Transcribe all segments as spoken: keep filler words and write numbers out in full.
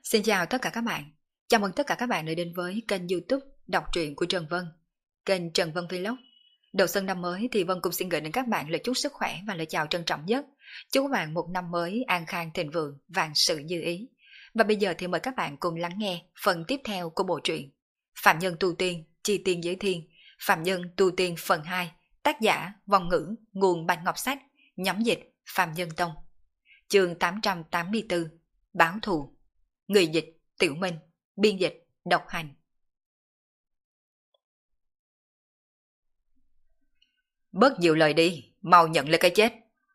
Xin chào tất cả các bạn. Chào mừng tất cả các bạn đã đến với kênh YouTube đọc truyện của Trần Vân, kênh Trần Vân Vlog. Đầu xuân năm mới thì Vân cũng xin gửi đến các bạn lời chúc sức khỏe và lời chào trân trọng nhất. Chúc các bạn một năm mới an khang thịnh vượng, vạn sự như ý. Và bây giờ thì mời các bạn cùng lắng nghe phần tiếp theo của bộ truyện Phạm Nhân Tu Tiên, Chi Tiên Giới Thiên, Phạm Nhân Tu Tiên phần hai, tác giả Vong Ngữ, nguồn Bạch Ngọc Sách, nhóm dịch Phạm Nhân Tông. Chương tám trăm tám mươi tư, Báo Thù. Người dịch Tiểu Minh, biên dịch Độc Hành. Bớt nhiều lời đi, mau nhận lấy cái chết.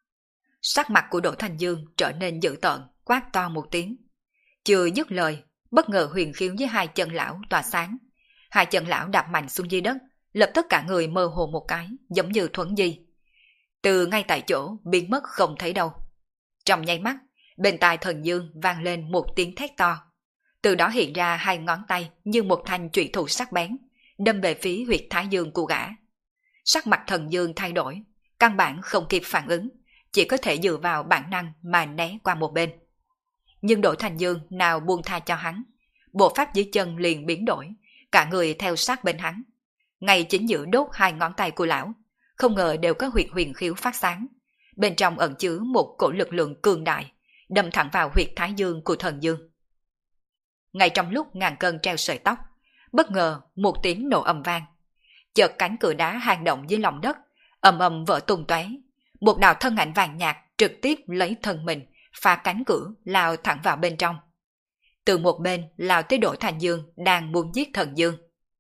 Sắc mặt của Đỗ Thành Dương trở nên dữ tợn, quát to một tiếng. Chưa dứt lời, bất ngờ huyền khiếu với hai chân lão tỏa sáng. Hai chân lão đạp mạnh xuống dưới đất, lập tức cả người mơ hồ một cái, giống như thuấn di. Từ ngay tại chỗ biến mất không thấy đâu. Trong nháy mắt, bên tai Thần Dương vang lên một tiếng thét to. Từ đó hiện ra hai ngón tay như một thanh trụy thủ sắc bén, đâm về phía huyệt thái dương của gã. Sắc mặt Thần Dương thay đổi, căn bản không kịp phản ứng, chỉ có thể dựa vào bản năng mà né qua một bên. Nhưng Đỗ Thành Dương nào buông tha cho hắn, bộ pháp dưới chân liền biến đổi, cả người theo sát bên hắn. Ngay chính giữa đốt hai ngón tay của lão, không ngờ đều có huyệt huyền khiếu phát sáng. Bên trong ẩn chứa một cổ lực lượng cường đại, đâm thẳng vào huyệt thái dương của Thần Dương. Ngay trong lúc ngàn cân treo sợi tóc, bất ngờ một tiếng nổ ầm vang. Chợt cánh cửa đá hang động dưới lòng đất, ầm ầm vỡ tung tóe. Một đạo thân ảnh vàng nhạt trực tiếp lấy thân mình, phá cánh cửa lao thẳng vào bên trong. Từ một bên lao tới Đỗ Thành Dương đang muốn giết Thần Dương.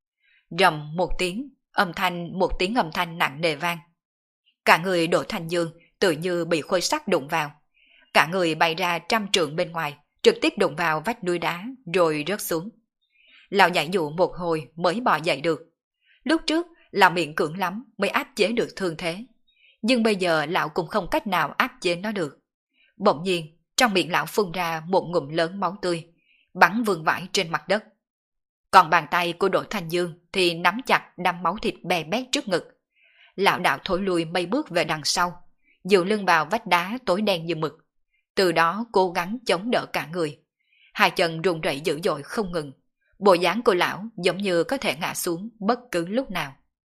Rầm một tiếng, âm thanh một tiếng âm thanh nặng nề vang. Cả người Đỗ Thành Dương tự như bị khối sắt đụng vào. Cả người bay ra trăm trượng bên ngoài, trực tiếp đụng vào vách núi đá rồi rớt xuống. Lão nhảy nhụ một hồi mới bò dậy được. Lúc trước lão miệng cưỡng lắm mới áp chế được thương thế, nhưng bây giờ lão cũng không cách nào áp chế nó được. Bỗng nhiên trong miệng lão phun ra một ngụm lớn máu tươi, bắn vương vãi trên mặt đất. Còn bàn tay của Đỗ Thành Dương thì nắm chặt đâm máu thịt bè bét trước ngực. Lão đạo thối lùi mấy bước về đằng sau, dựa lưng vào vách đá tối đen như mực, từ đó cố gắng chống đỡ cả người. Hai chân run rẩy dữ dội không ngừng, bộ dáng của lão giống như có thể ngã xuống bất cứ lúc nào.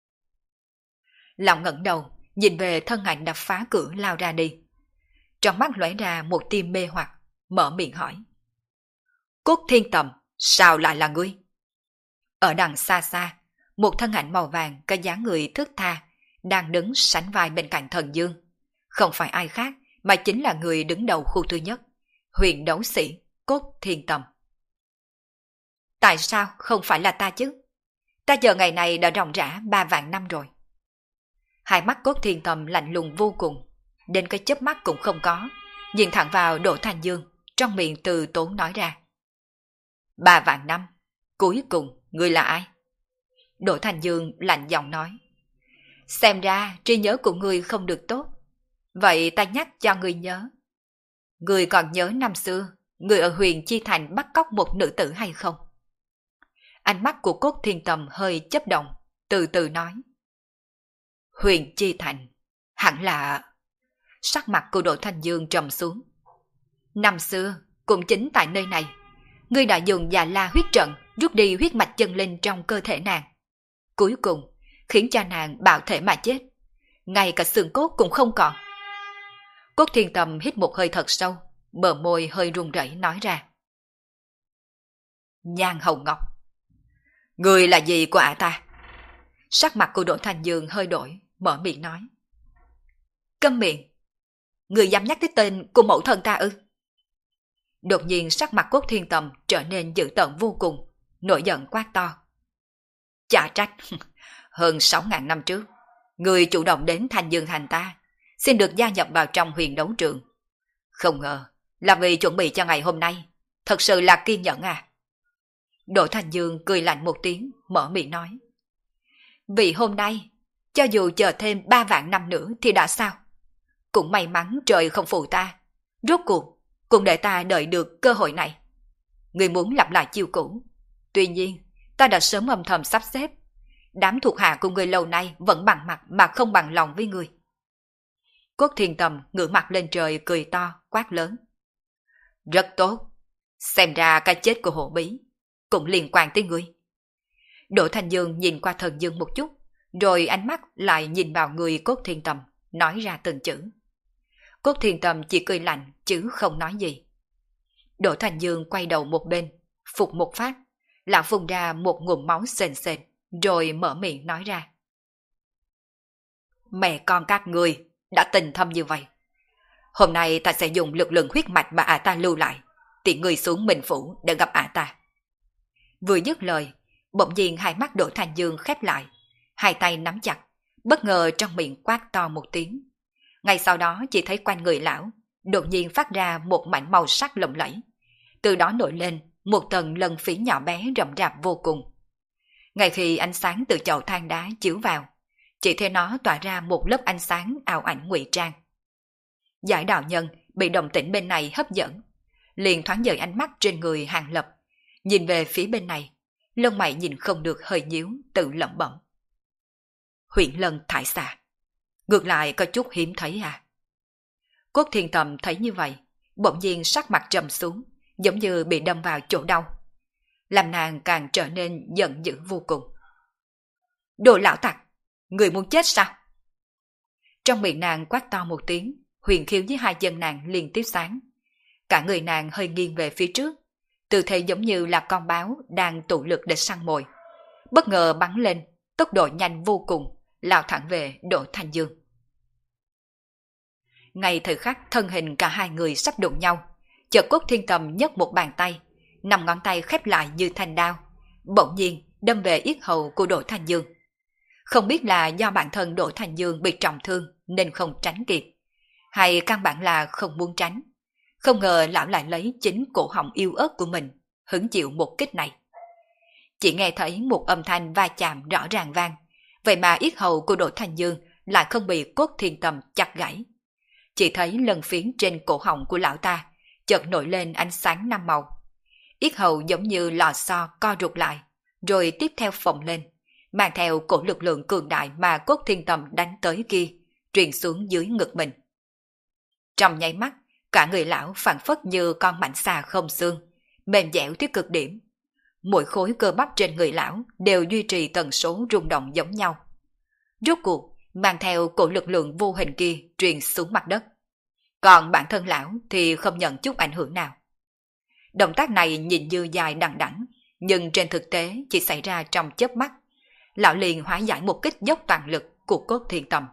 Lão ngẩng đầu nhìn về thân ảnh đập phá cửa lao ra đi, trong mắt lóe ra một tia mê hoặc, mở miệng hỏi: Cốt Thiên Tầm, sao lại là ngươi? Ở đằng xa xa, một thân ảnh màu vàng có dáng người thướt tha đang đứng sánh vai bên cạnh Thần Dương. Không phải ai khác mà chính là người đứng đầu khu thứ nhất, huyền đấu sĩ Cốt Thiên Tầm. Tại sao không phải là ta chứ? Ta chờ ngày này đã ròng rã ba vạn năm rồi. Hai mắt Cốt Thiên Tầm lạnh lùng vô cùng, đến cái chớp mắt cũng không có, nhìn thẳng vào Đỗ Thành Dương, trong miệng từ tốn nói ra: Ba vạn năm, cuối cùng ngươi là ai? Đỗ Thành Dương lạnh giọng nói: Xem ra trí nhớ của ngươi không được tốt. Vậy ta nhắc cho ngươi nhớ. Ngươi còn nhớ năm xưa ngươi ở Huyền Chi Thành bắt cóc một nữ tử hay không? Ánh mắt của Cốt Thiên Tầm hơi chớp động, từ từ nói: Huyền Chi Thành, hẳn là... Sắc mặt của Đỗ Thành Dương trầm xuống. Năm xưa, cũng chính tại nơi này, ngươi đã dùng Già La huyết trận rút đi huyết mạch chân linh trong cơ thể nàng. Cuối cùng, khiến cho nàng bạo thể mà chết. Ngay cả xương cốt cũng không còn. Cốt Thiên Tầm hít một hơi thật sâu, bờ môi hơi run rẩy nói ra: Nhan Hồng Ngọc, người là gì của ả ta? Sắc mặt của Đỗ Thành Dương hơi đổi, mở miệng nói: Câm miệng, người dám nhắc tới tên của mẫu thân ta ư? Đột nhiên sắc mặt Cốt Thiên Tầm trở nên dữ tợn vô cùng, nổi giận quát to: Chả trách, hơn sáu ngàn năm trước, người chủ động đến Thanh Dương Thành ta, xin được gia nhập vào trong huyền đấu trường. Không ngờ là vì chuẩn bị cho ngày hôm nay, thật sự là kiên nhẫn à? Đỗ Thành Dương cười lạnh một tiếng, mở miệng nói: Vì hôm nay, cho dù chờ thêm ba vạn năm nữa thì đã sao? Cũng may mắn trời không phụ ta, rốt cuộc cũng để ta đợi được cơ hội này. Người muốn lặp lại chiêu cũ, tuy nhiên ta đã sớm âm thầm sắp xếp. Đám thuộc hạ của người lâu nay vẫn bằng mặt mà không bằng lòng với người. Cốt Thiên Tầm ngửa mặt lên trời cười to, quát lớn: Rất tốt, Xem ra cái chết của Hổ Bí cũng liên quan tới ngươi. Đỗ Thanh Dương nhìn qua Thần Dương một chút, rồi ánh mắt lại nhìn vào người Cốt Thiên Tầm, nói ra từng chữ. Cốt Thiên Tầm chỉ cười lạnh chứ không nói gì. Đỗ Thanh Dương quay đầu một bên, phục một phát, lão phun ra một ngụm máu sền sệt, rồi mở miệng nói ra. Mẹ con các ngươi đã tình thâm như vậy. Hôm nay ta sẽ dùng lực lượng huyết mạch mà ả ta lưu lại, tiện người xuống Minh Phủ để gặp ả ta. Vừa dứt lời, bỗng nhiên hai mắt Đỗ Thanh Dương khép lại, hai tay nắm chặt, bất ngờ trong miệng quát to một tiếng. Ngay sau đó chỉ thấy quanh người lão đột nhiên phát ra một mảnh màu sắc lộng lẫy, từ đó nổi lên một tầng lân phí nhỏ bé rậm rạp vô cùng. Ngay khi ánh sáng từ chậu than đá chiếu vào, chỉ thấy nó tỏa ra một lớp ánh sáng ảo ảnh ngụy trang. Giải đạo nhân bị động tĩnh bên này hấp dẫn, liền thoáng dời ánh mắt trên người Hàng Lập, nhìn về phía bên này, lông mày nhìn không được hơi nhíu, tự lẩm bẩm. Huyền lân thải xà, ngược lại có chút hiếm thấy à. Cốt Thiên Tầm thấy như vậy, bỗng nhiên sắc mặt trầm xuống, giống như bị đâm vào chỗ đau, làm nàng càng trở nên giận dữ vô cùng. Đồ lão tặc, người muốn chết sao? Trong miệng nàng quát to một tiếng, huyền khiếu với hai chân nàng liên tiếp sáng. Cả người nàng hơi nghiêng về phía trước, tư thế giống như là con báo đang tụ lực để săn mồi. Bất ngờ bắn lên, tốc độ nhanh vô cùng, lao thẳng về Đỗ Thanh Dương. Ngay thời khắc thân hình cả hai người sắp đụng nhau, chợt Cốt Thiên Tầm nhấc một bàn tay, năm ngón tay khép lại như thanh đao, bỗng nhiên đâm về yết hầu của Đỗ Thanh Dương. Không biết là do bản thân Đỗ Thanh Dương bị trọng thương nên không tránh kịp, hay căn bản là không muốn tránh. Không ngờ lão lại lấy chính cổ họng yếu ớt của mình hứng chịu một kích này. Chỉ nghe thấy một âm thanh va chạm rõ ràng vang, vậy mà yết hầu của Đỗ Thanh Dương lại không bị Cốt Thiên Tầm chặt gãy. Chỉ thấy lân phiến trên cổ họng của lão ta chợt nổi lên ánh sáng năm màu. Yết hầu giống như lò xo co rụt lại, rồi tiếp theo phồng lên, mang theo cổ lực lượng cường đại mà Cốt Thiên Tầm đánh tới kia, truyền xuống dưới ngực mình. Trong nháy mắt, cả người lão phảng phất như con mảnh xà không xương, mềm dẻo tới cực điểm. Mỗi khối cơ bắp trên người lão đều duy trì tần số rung động giống nhau. Rốt cuộc, mang theo cổ lực lượng vô hình kia truyền xuống mặt đất. Còn bản thân lão thì không nhận chút ảnh hưởng nào. Động tác này nhìn như dài đằng đẵng, nhưng trên thực tế chỉ xảy ra trong chớp mắt. Lão liền hóa giải một kích dốc toàn lực của Cốt Thiên Tầm.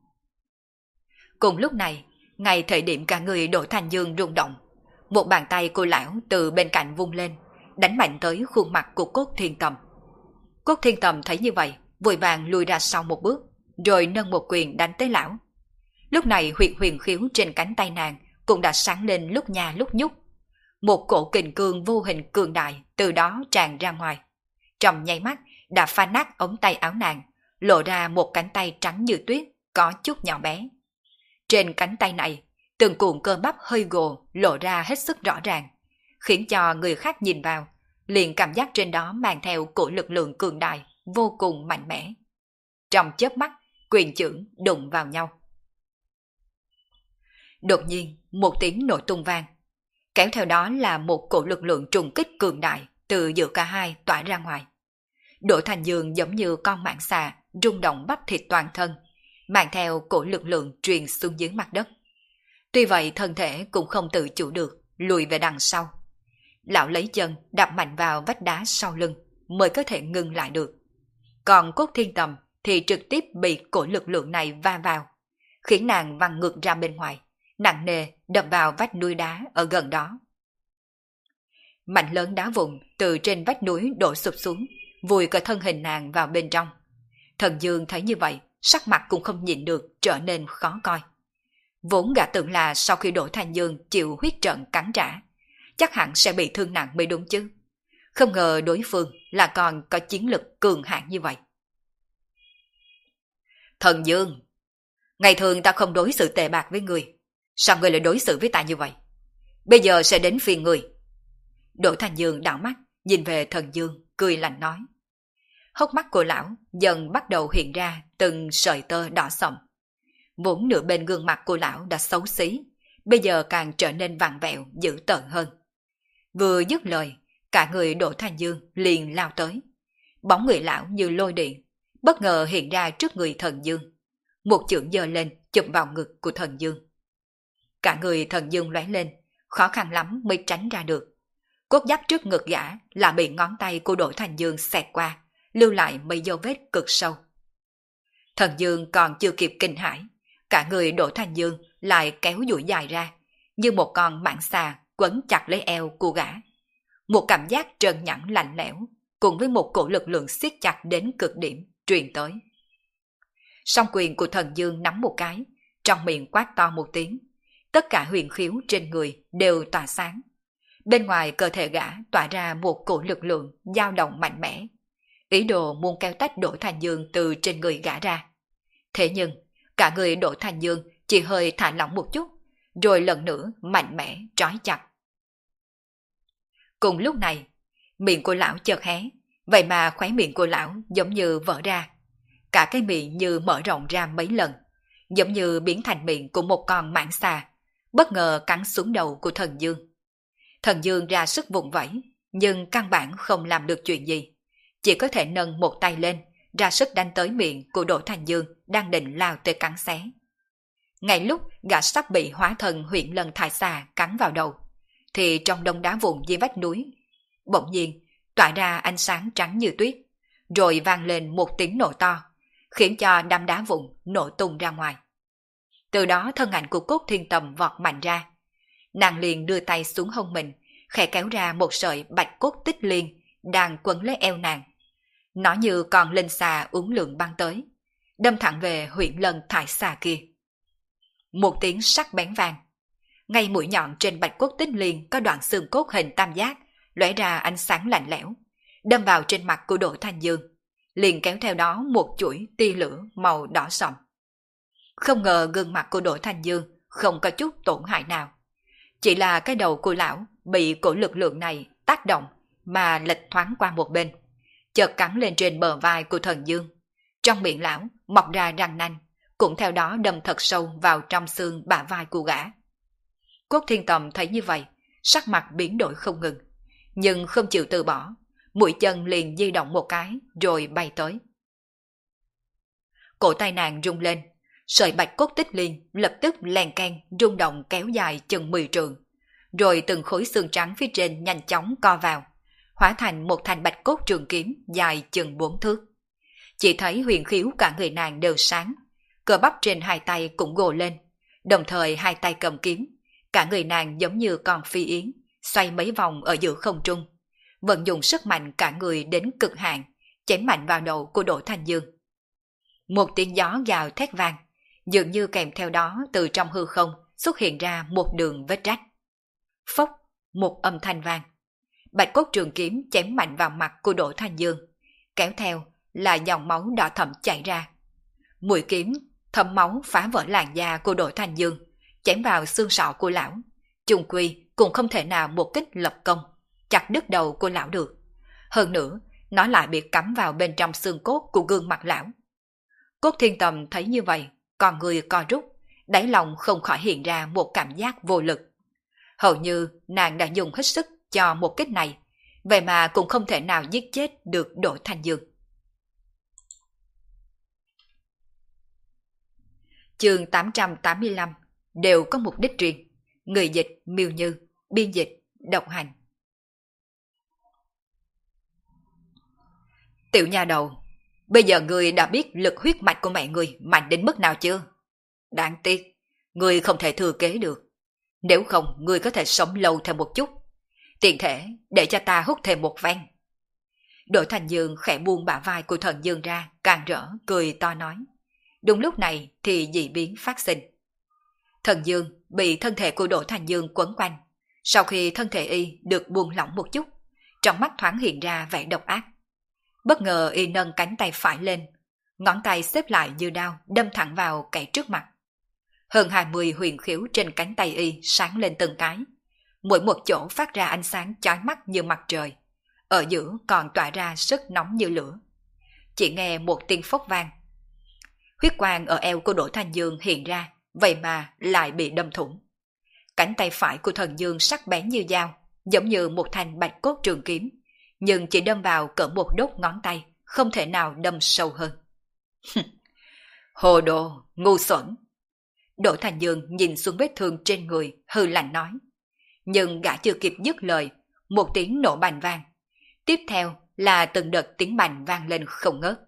Cùng lúc này, ngay thời điểm cả người Đỗ Thanh Dương rung động, một bàn tay của lão từ bên cạnh vung lên, đánh mạnh tới khuôn mặt của Cốt Thiên Tầm. Cốt Thiên Tầm thấy như vậy, vội vàng lùi ra sau một bước, rồi nâng một quyền đánh tới lão. Lúc này huyệt huyền khiếu trên cánh tay nàng cũng đã sáng lên lúc nha lúc nhúc. Một cổ kình cương vô hình cường đại từ đó tràn ra ngoài. Trong nháy mắt đã phá nát ống tay áo nàng, lộ ra một cánh tay trắng như tuyết, có chút nhỏ bé. Trên cánh tay này, từng cuộn cơ bắp hơi gồ lộ ra hết sức rõ ràng, khiến cho người khác nhìn vào, liền cảm giác trên đó mang theo cổ lực lượng cường đại, vô cùng mạnh mẽ. Trong chớp mắt, quyền chưởng đụng vào nhau. Đột nhiên, một tiếng nổ tung vang. Kéo theo đó là một cổ lực lượng trùng kích cường đại từ giữa cả hai tỏa ra ngoài. Đỗ Thanh Dương giống như con mãng xà rung động bắp thịt toàn thân, mang theo cổ lực lượng truyền xuống dưới mặt đất. Tuy vậy thân thể cũng không tự chủ được, lùi về đằng sau. Lão lấy chân đạp mạnh vào vách đá sau lưng mới có thể ngừng lại được. Còn Cốt Thiên Tầm thì trực tiếp bị cổ lực lượng này va vào, khiến nàng văng ngược ra bên ngoài, nặng nề đập vào vách núi đá ở gần đó. Mảnh lớn đá vụn từ trên vách núi đổ sụp xuống, vùi cả thân hình nàng vào bên trong. Thần Dương thấy như vậy, sắc mặt cũng không nhịn được, trở nên khó coi. Vốn gã tưởng là sau khi Đỗ Thanh Dương chịu huyết trận cắn trả, chắc hẳn sẽ bị thương nặng mới đúng chứ. Không ngờ đối phương là còn có chiến lực cường hãn như vậy. Thần Dương, ngày thường ta không đối xử tệ bạc với người, sao người lại đối xử với ta như vậy? Bây giờ sẽ đến phiền người. Đỗ Thanh Dương đảo mắt, nhìn về Thần Dương, cười lạnh nói. Hốc mắt của lão dần bắt đầu hiện ra từng sợi tơ đỏ sậm. Vốn nửa bên gương mặt của lão đã xấu xí, bây giờ càng trở nên vặn vẹo, dữ tợn hơn. Vừa dứt lời, cả người Đỗ Thanh Dương liền lao tới. Bóng người lão như lôi điện, bất ngờ hiện ra trước người Thần Dương. Một chưởng giơ lên chụp vào ngực của Thần Dương. Cả người Thần Dương lóe lên, khó khăn lắm mới tránh ra được. Cốt giáp trước ngực gã là bị ngón tay của Đỗ Thanh Dương xẹt qua, lưu lại mấy dấu vết cực sâu. Thần Dương còn chưa kịp kinh hãi, cả người Đỗ Thanh Dương lại kéo duỗi dài ra, như một con mãng xà quấn chặt lấy eo của gã. Một cảm giác trơn nhẵn lạnh lẽo, cùng với một cổ lực lượng siết chặt đến cực điểm truyền tới. Song quyền của Thần Dương nắm một cái, trong miệng quát to một tiếng, tất cả huyền khiếu trên người đều tỏa sáng. Bên ngoài cơ thể gã tỏa ra một cổ lực lượng dao động mạnh mẽ, ý đồ muốn kéo tách Đỗ Thanh Dương từ trên người gã ra. Thế nhưng, cả người Đỗ Thanh Dương chỉ hơi thả lỏng một chút, rồi lần nữa mạnh mẽ trói chặt. Cùng lúc này, miệng của lão chợt hé, vậy mà khóe miệng của lão giống như vỡ ra. Cả cái miệng như mở rộng ra mấy lần, giống như biến thành miệng của một con mãng xà, bất ngờ cắn xuống đầu của Thần Dương. Thần Dương ra sức vùng vẫy, nhưng căn bản không làm được chuyện gì. Chỉ có thể nâng một tay lên, ra sức đánh tới miệng của Đỗ Thanh Dương đang định lao tới cắn xé. Ngay lúc gã sắp bị hóa thần huyện lần thải xà cắn vào đầu, thì trong đông đá vụn dưới vách núi, bỗng nhiên tỏa ra ánh sáng trắng như tuyết, rồi vang lên một tiếng nổ to, khiến cho đám đá vụn nổ tung ra ngoài. Từ đó thân ảnh của Cốt Thiên Tầm vọt mạnh ra. Nàng liền đưa tay xuống hông mình, khẽ kéo ra một sợi bạch cốt tích liên đang quấn lấy eo nàng. Nó như con linh xà uốn lượn băng tới, đâm thẳng về huyện lân thải xà kia. Một tiếng sắc bén vang. Ngay mũi nhọn trên bạch cốt tích liên có đoạn xương cốt hình tam giác, lóe ra ánh sáng lạnh lẽo, đâm vào trên mặt của Đỗ Thanh Dương, liền kéo theo đó một chuỗi tia lửa màu đỏ sậm. Không ngờ gương mặt của Đỗ Thanh Dương không có chút tổn hại nào, chỉ là cái đầu của lão bị cổ lực lượng này tác động mà lệch thoáng qua một bên, chợt cắn lên trên bờ vai của Thần Dương. Trong miệng lão mọc ra răng nanh, cũng theo đó đâm thật sâu vào trong xương bả vai của gã. Cốt Thiên Tầm thấy như vậy, sắc mặt biến đổi không ngừng, nhưng không chịu từ bỏ, mũi chân liền di động một cái rồi bay tới. Cổ tay nàng rung lên, sợi bạch cốt tích liên lập tức len keng rung động kéo dài chừng mười trượng, rồi từng khối xương trắng phía trên nhanh chóng co vào, hóa thành một thanh bạch cốt trường kiếm dài chừng bốn thước. Chỉ thấy huyền khiếu cả người nàng đều sáng, cơ bắp trên hai tay cũng gồ lên, đồng thời hai tay cầm kiếm, cả người nàng giống như con phi yến, xoay mấy vòng ở giữa không trung, vận dụng sức mạnh cả người đến cực hạn, chém mạnh vào đầu của Đỗ Thanh Dương. Một tiếng gió gào thét vang, dường như kèm theo đó từ trong hư không xuất hiện ra một đường vết rách. Phốc, một âm thanh vang. Bạch cốt trường kiếm chém mạnh vào mặt của Đỗ Thanh Dương, kéo theo là dòng máu đỏ thẫm chảy ra. Mũi kiếm thấm máu phá vỡ làn da của Đỗ Thanh Dương, chém vào xương sọ của lão. Chung quy cũng không thể nào một kích lập công, chặt đứt đầu của lão được. Hơn nữa, nó lại bị cắm vào bên trong xương cốt của gương mặt lão. Cốt Thiên Tầm thấy như vậy, con người co rút, đáy lòng không khỏi hiện ra một cảm giác vô lực. Hầu như nàng đã dùng hết sức cho một kích này, vậy mà cũng không thể nào giết chết được Đỗ Thanh Dương. Chương tám trăm tám mươi lăm đều có mục đích riêng. Người dịch Miêu Như, biên dịch Độc Hành. Tiểu nha đầu, bây giờ ngươi đã biết lực huyết mạch của mẹ ngươi mạnh đến mức nào chưa? Đáng tiếc, ngươi không thể thừa kế được. Nếu không, ngươi có thể sống lâu thêm một chút. Tiện thể để cho ta hút thêm một ven. Đỗ Thanh Dương khẽ buông bả vai của Thần Dương ra, càng rỡ cười to nói. Đúng lúc này thì dị biến phát sinh. Thần Dương bị thân thể của Đỗ Thanh Dương quấn quanh. Sau khi thân thể y được buông lỏng một chút, trong mắt thoáng hiện ra vẻ độc ác. Bất ngờ y nâng cánh tay phải lên, ngón tay xếp lại như đao đâm thẳng vào kẻ trước mặt. Hơn hai mươi huyền khiếu trên cánh tay y sáng lên từng cái, mỗi một chỗ phát ra ánh sáng chói mắt như mặt trời, ở giữa còn tỏa ra sức nóng như lửa. Chỉ nghe một tiếng phốc vang, huyết quang ở eo của Đỗ Thanh Dương hiện ra, vậy mà lại bị đâm thủng. Cánh tay phải của Thần Dương sắc bén như dao, giống như một thanh bạch cốt trường kiếm, nhưng chỉ đâm vào cỡ một đốt ngón tay, không thể nào đâm sâu hơn. Hồ đồ, ngu xuẩn! Đỗ Thành Dương nhìn xuống vết thương trên người, hư lạnh nói. Nhưng gã chưa kịp dứt lời, một tiếng nổ bành vang. Tiếp theo là từng đợt tiếng bành vang lên không ngớt.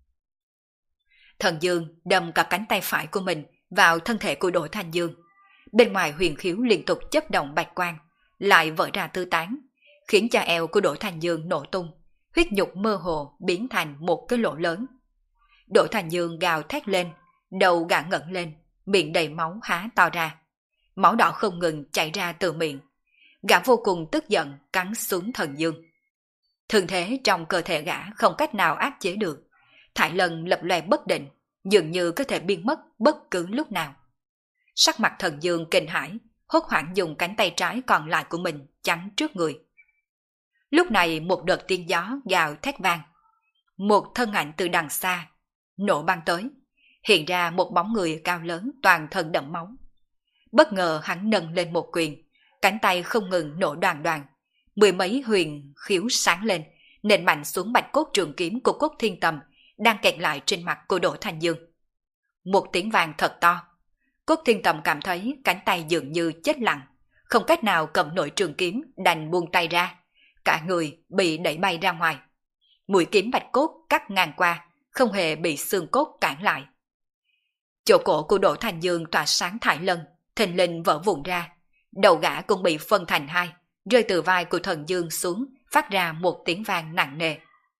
Thần Dương đâm cả cánh tay phải của mình vào thân thể của Đỗ Thành Dương. Bên ngoài huyền khiếu liên tục chớp động bạch quang, lại vỡ ra tứ tán, khiến cho eo của Đỗ Thành Dương nổ tung, huyết nhục mơ hồ biến thành một cái lỗ lớn. Đỗ Thành Dương gào thét lên, đầu gã ngẩng lên, miệng đầy máu há to ra. Máu đỏ không ngừng chảy ra từ miệng. Gã vô cùng tức giận cắn xuống Thần Dương. Thương thế trong cơ thể gã không cách nào áp chế được. Thải Lân lập loè bất định, dường như có thể biến mất bất cứ lúc nào. Sắc mặt Thần Dương kinh hãi, hốt hoảng dùng cánh tay trái còn lại của mình chắn trước người. Lúc này một đợt tiếng gió gào thét vang. Một thân ảnh từ đằng xa nổ băng tới, hiện ra một bóng người cao lớn toàn thân đẫm máu. Bất ngờ hắn nâng lên một quyền, cánh tay không ngừng nổ đoàn đoàn, mười mấy huyền khiếu sáng lên, nện mạnh xuống bạch cốt trường kiếm của Cốt Thiên Tầm đang kẹt lại trên mặt của Đỗ Thành Dương. Một tiếng vang thật to. Cốt Thiên Tầm cảm thấy cánh tay dường như chết lặng, không cách nào cầm nổi trường kiếm, đành buông tay ra, cả người bị đẩy bay ra ngoài. Mũi kiếm bạch cốt cắt ngang qua, không hề bị xương cốt cản lại. Chỗ cổ của Đỗ Thành Dương tỏa sáng thải lân, thình lình vỡ vụn ra, đầu gã cũng bị phân thành hai, rơi từ vai của Thần Dương xuống, phát ra một tiếng vang nặng nề.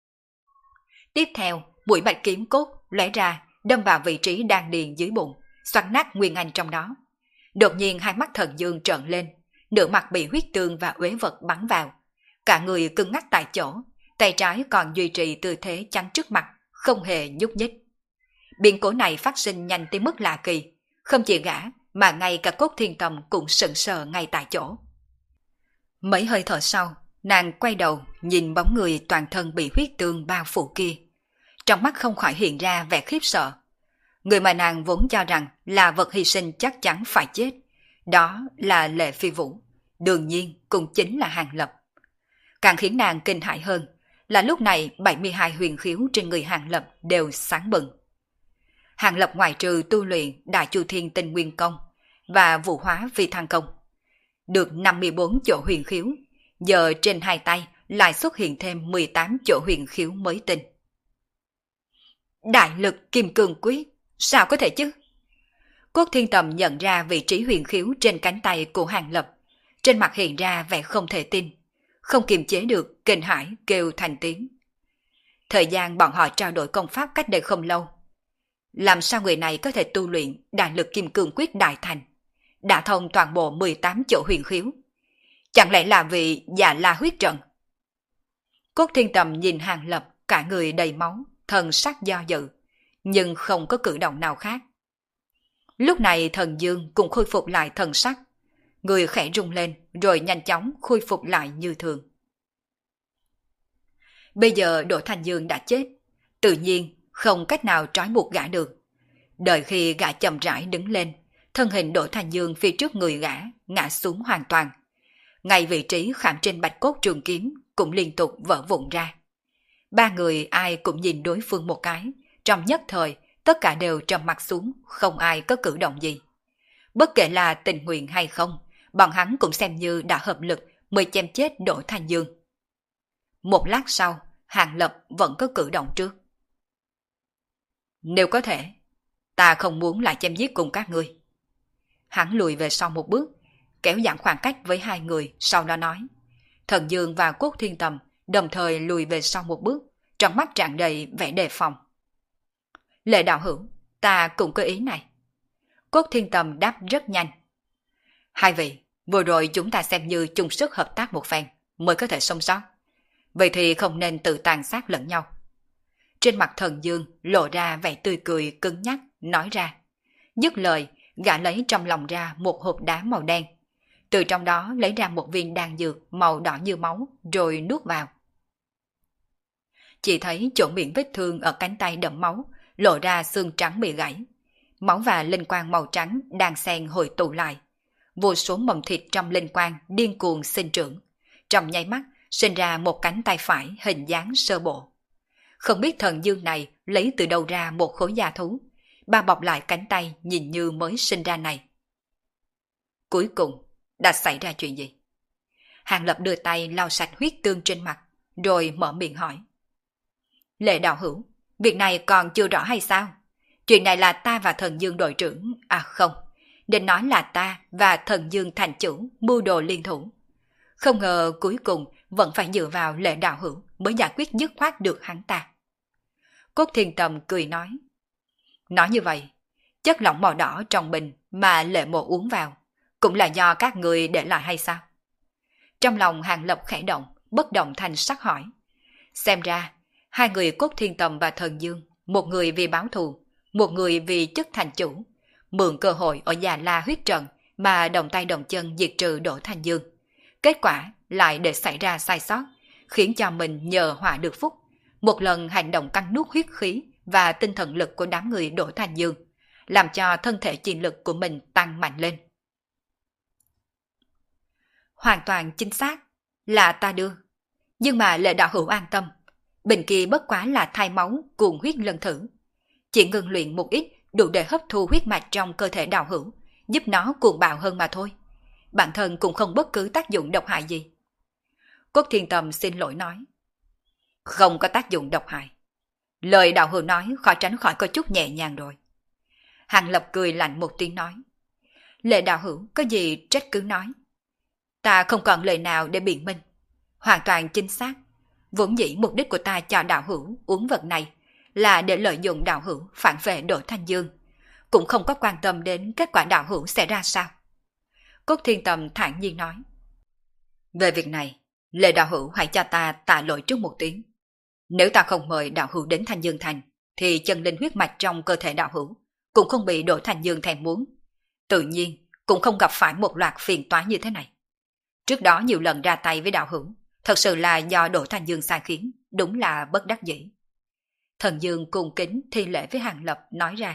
Tiếp theo, mũi bạch kiếm cốt lóe ra, đâm vào vị trí đan điền dưới bụng, xoắn nát nguyên anh trong đó. Đột nhiên hai mắt Thần Dương trợn lên, nửa mặt bị huyết tương và uế vật bắn vào, cả người cứng ngắc tại chỗ, tay trái còn duy trì tư thế chắn trước mặt, không hề nhúc nhích. Biến cố này phát sinh nhanh tới mức lạ kỳ, không chỉ gã mà ngay cả Cốt Thiên Tầm cũng sững sờ ngay tại chỗ. Mấy hơi thở sau, nàng quay đầu nhìn bóng người toàn thân bị huyết tương bao phủ kia, trong mắt không khỏi hiện ra vẻ khiếp sợ. Người mà nàng vốn cho rằng là vật hy sinh chắc chắn phải chết, đó là Lệ Phi Vũ, đương nhiên cũng chính là Hàng Lập. Càng khiến nàng kinh hãi hơn là lúc này bảy mươi hai huyền khiếu trên người Hàng Lập đều sáng bừng. Hàng Lập ngoại trừ tu luyện Đại Chu Thiên Tinh Nguyên Công và Vũ Hóa Phi Thăng Công, được năm mươi bốn chỗ huyền khiếu, giờ trên hai tay lại xuất hiện thêm mười tám chỗ huyền khiếu mới tinh. Đại lực Kim Cương Quyết, sao có thể chứ? Cốt Thiên Tầm nhận ra vị trí huyền khiếu trên cánh tay của Hàng Lập, trên mặt hiện ra vẻ không thể tin, không kiềm chế được kinh hãi kêu thành tiếng. Thời gian bọn họ trao đổi công pháp cách đây không lâu, làm sao người này có thể tu luyện Đại lực Kim Cương Quyết đại thành, đã thông toàn bộ mười tám chỗ huyền khiếu? Chẳng lẽ là vị Dạ La huyết trận? Cốt Thiên Tầm nhìn Hàng Lập cả người đầy máu, thần sắc do dự, nhưng không có cử động nào khác. Lúc này Thần Dương cũng khôi phục lại thần sắc, người khẽ rung lên rồi nhanh chóng khôi phục lại như thường. Bây giờ Đỗ Thành Dương đã chết, tự nhiên không cách nào trói buộc gã được. Đợi khi gã chậm rãi đứng lên, thân hình Đỗ Thành Dương phía trước người gã ngã xuống hoàn toàn. Ngay vị trí khảm trên bạch cốt trường kiếm cũng liên tục vỡ vụn ra. Ba người ai cũng nhìn đối phương một cái, trong nhất thời tất cả đều trầm mặt xuống, không ai có cử động gì. Bất kể là tình nguyện hay không, bọn hắn cũng xem như đã hợp lực mới chém chết Đỗ Thành Dương. Một lát sau, Hàng Lập vẫn có cử động trước. Nếu có thể, ta không muốn lại chém giết cùng các ngươi. Hắn lùi về sau một bước, kéo giãn khoảng cách với hai người, sau đó nói. Thần Dương và Cốt Thiên Tầm đồng thời lùi về sau một bước, trong mắt tràn đầy vẻ đề phòng. Lệ đạo hữu, ta cũng có ý này. Cốt Thiên Tầm đáp rất nhanh. Hai vị, vừa rồi chúng ta xem như chung sức hợp tác một phen mới có thể sống sót. Vậy thì không nên tự tàn sát lẫn nhau. Trên mặt Thần Dương lộ ra vẻ tươi cười cứng nhắc, nói ra. Dứt lời, gã lấy trong lòng ra một hộp đá màu đen. Từ trong đó lấy ra một viên đan dược màu đỏ như máu rồi nuốt vào. Chỉ thấy chỗ miệng vết thương ở cánh tay đẫm máu, lộ ra xương trắng bị gãy. Máu và linh quang màu trắng đang xen hội tụ lại. Vô số mầm thịt trong linh quang điên cuồng sinh trưởng, trong nháy mắt sinh ra một cánh tay phải hình dáng sơ bộ. Không biết thần dương này lấy từ đâu ra một khối da thú, bao bọc lại cánh tay nhìn như mới sinh ra này. Cuối cùng, đã xảy ra chuyện gì? Hàng Lập đưa tay lau sạch huyết tương trên mặt, rồi mở miệng hỏi. Lệ đạo hữu, việc này còn chưa rõ hay sao? Chuyện này là ta và thần dương đội trưởng, à không, nên nói là ta và thần dương thành chủ mưu đồ liên thủ. Không ngờ cuối cùng vẫn phải dựa vào Lệ đạo hữu mới giải quyết dứt khoát được hắn ta. Cốt Thiên Tầm cười nói. Nói như vậy, chất lỏng màu đỏ trong bình mà Lệ mộ uống vào, cũng là do các người để lại hay sao? Trong lòng Hàng Lập khẽ động, bất động thành sắc hỏi. Xem ra, hai người Cốt Thiên Tầm và Thần Dương, một người vì báo thù, một người vì chức thành chủ, mượn cơ hội ở Già La huyết trận mà đồng tay đồng chân diệt trừ Đỗ Thanh Dương. Kết quả lại để xảy ra sai sót, khiến cho mình nhờ họa được phúc, một lần hành động cắn nuốt huyết khí và tinh thần lực của đám người Đỗ Thanh Dương, làm cho thân thể chi lực của mình tăng mạnh lên. Hoàn toàn chính xác, là ta đưa. Nhưng mà Lệ đạo hữu an tâm, bình kia bất quá là thai máu cuồng huyết lần thử. Chỉ ngừng luyện một ít đủ để hấp thu huyết mạch trong cơ thể đạo hữu, giúp nó cuồng bạo hơn mà thôi. Bản thân cũng không bất cứ tác dụng độc hại gì. Cốt Thiên Tầm xin lỗi nói. Không có tác dụng độc hại. Lời đạo hữu nói khó tránh khỏi có chút nhẹ nhàng rồi. Hàng Lập cười lạnh một tiếng nói. Lệ đạo hữu có gì trách cứ nói. Ta không còn lời nào để biện minh. Hoàn toàn chính xác. Vốn dĩ mục đích của ta cho đạo hữu uống vật này là để lợi dụng đạo hữu phản vệ Đỗ Thanh Dương. Cũng không có quan tâm đến kết quả đạo hữu sẽ ra sao. Cốt Thiên Tầm thản nhiên nói. Về việc này, Lệ đạo hữu hãy cho ta tạ lỗi trước một tiếng. Nếu ta không mời đạo hữu đến Thanh Dương Thành, thì chân linh huyết mạch trong cơ thể đạo hữu cũng không bị Đỗ Thanh Dương thèm muốn. Tự nhiên cũng không gặp phải một loạt phiền toái như thế này. Trước đó nhiều lần ra tay với đạo hữu, thật sự là do Đỗ Thanh Dương sai khiến, đúng là bất đắc dĩ. Thần Dương cung kính thi lễ với Hàng Lập nói ra.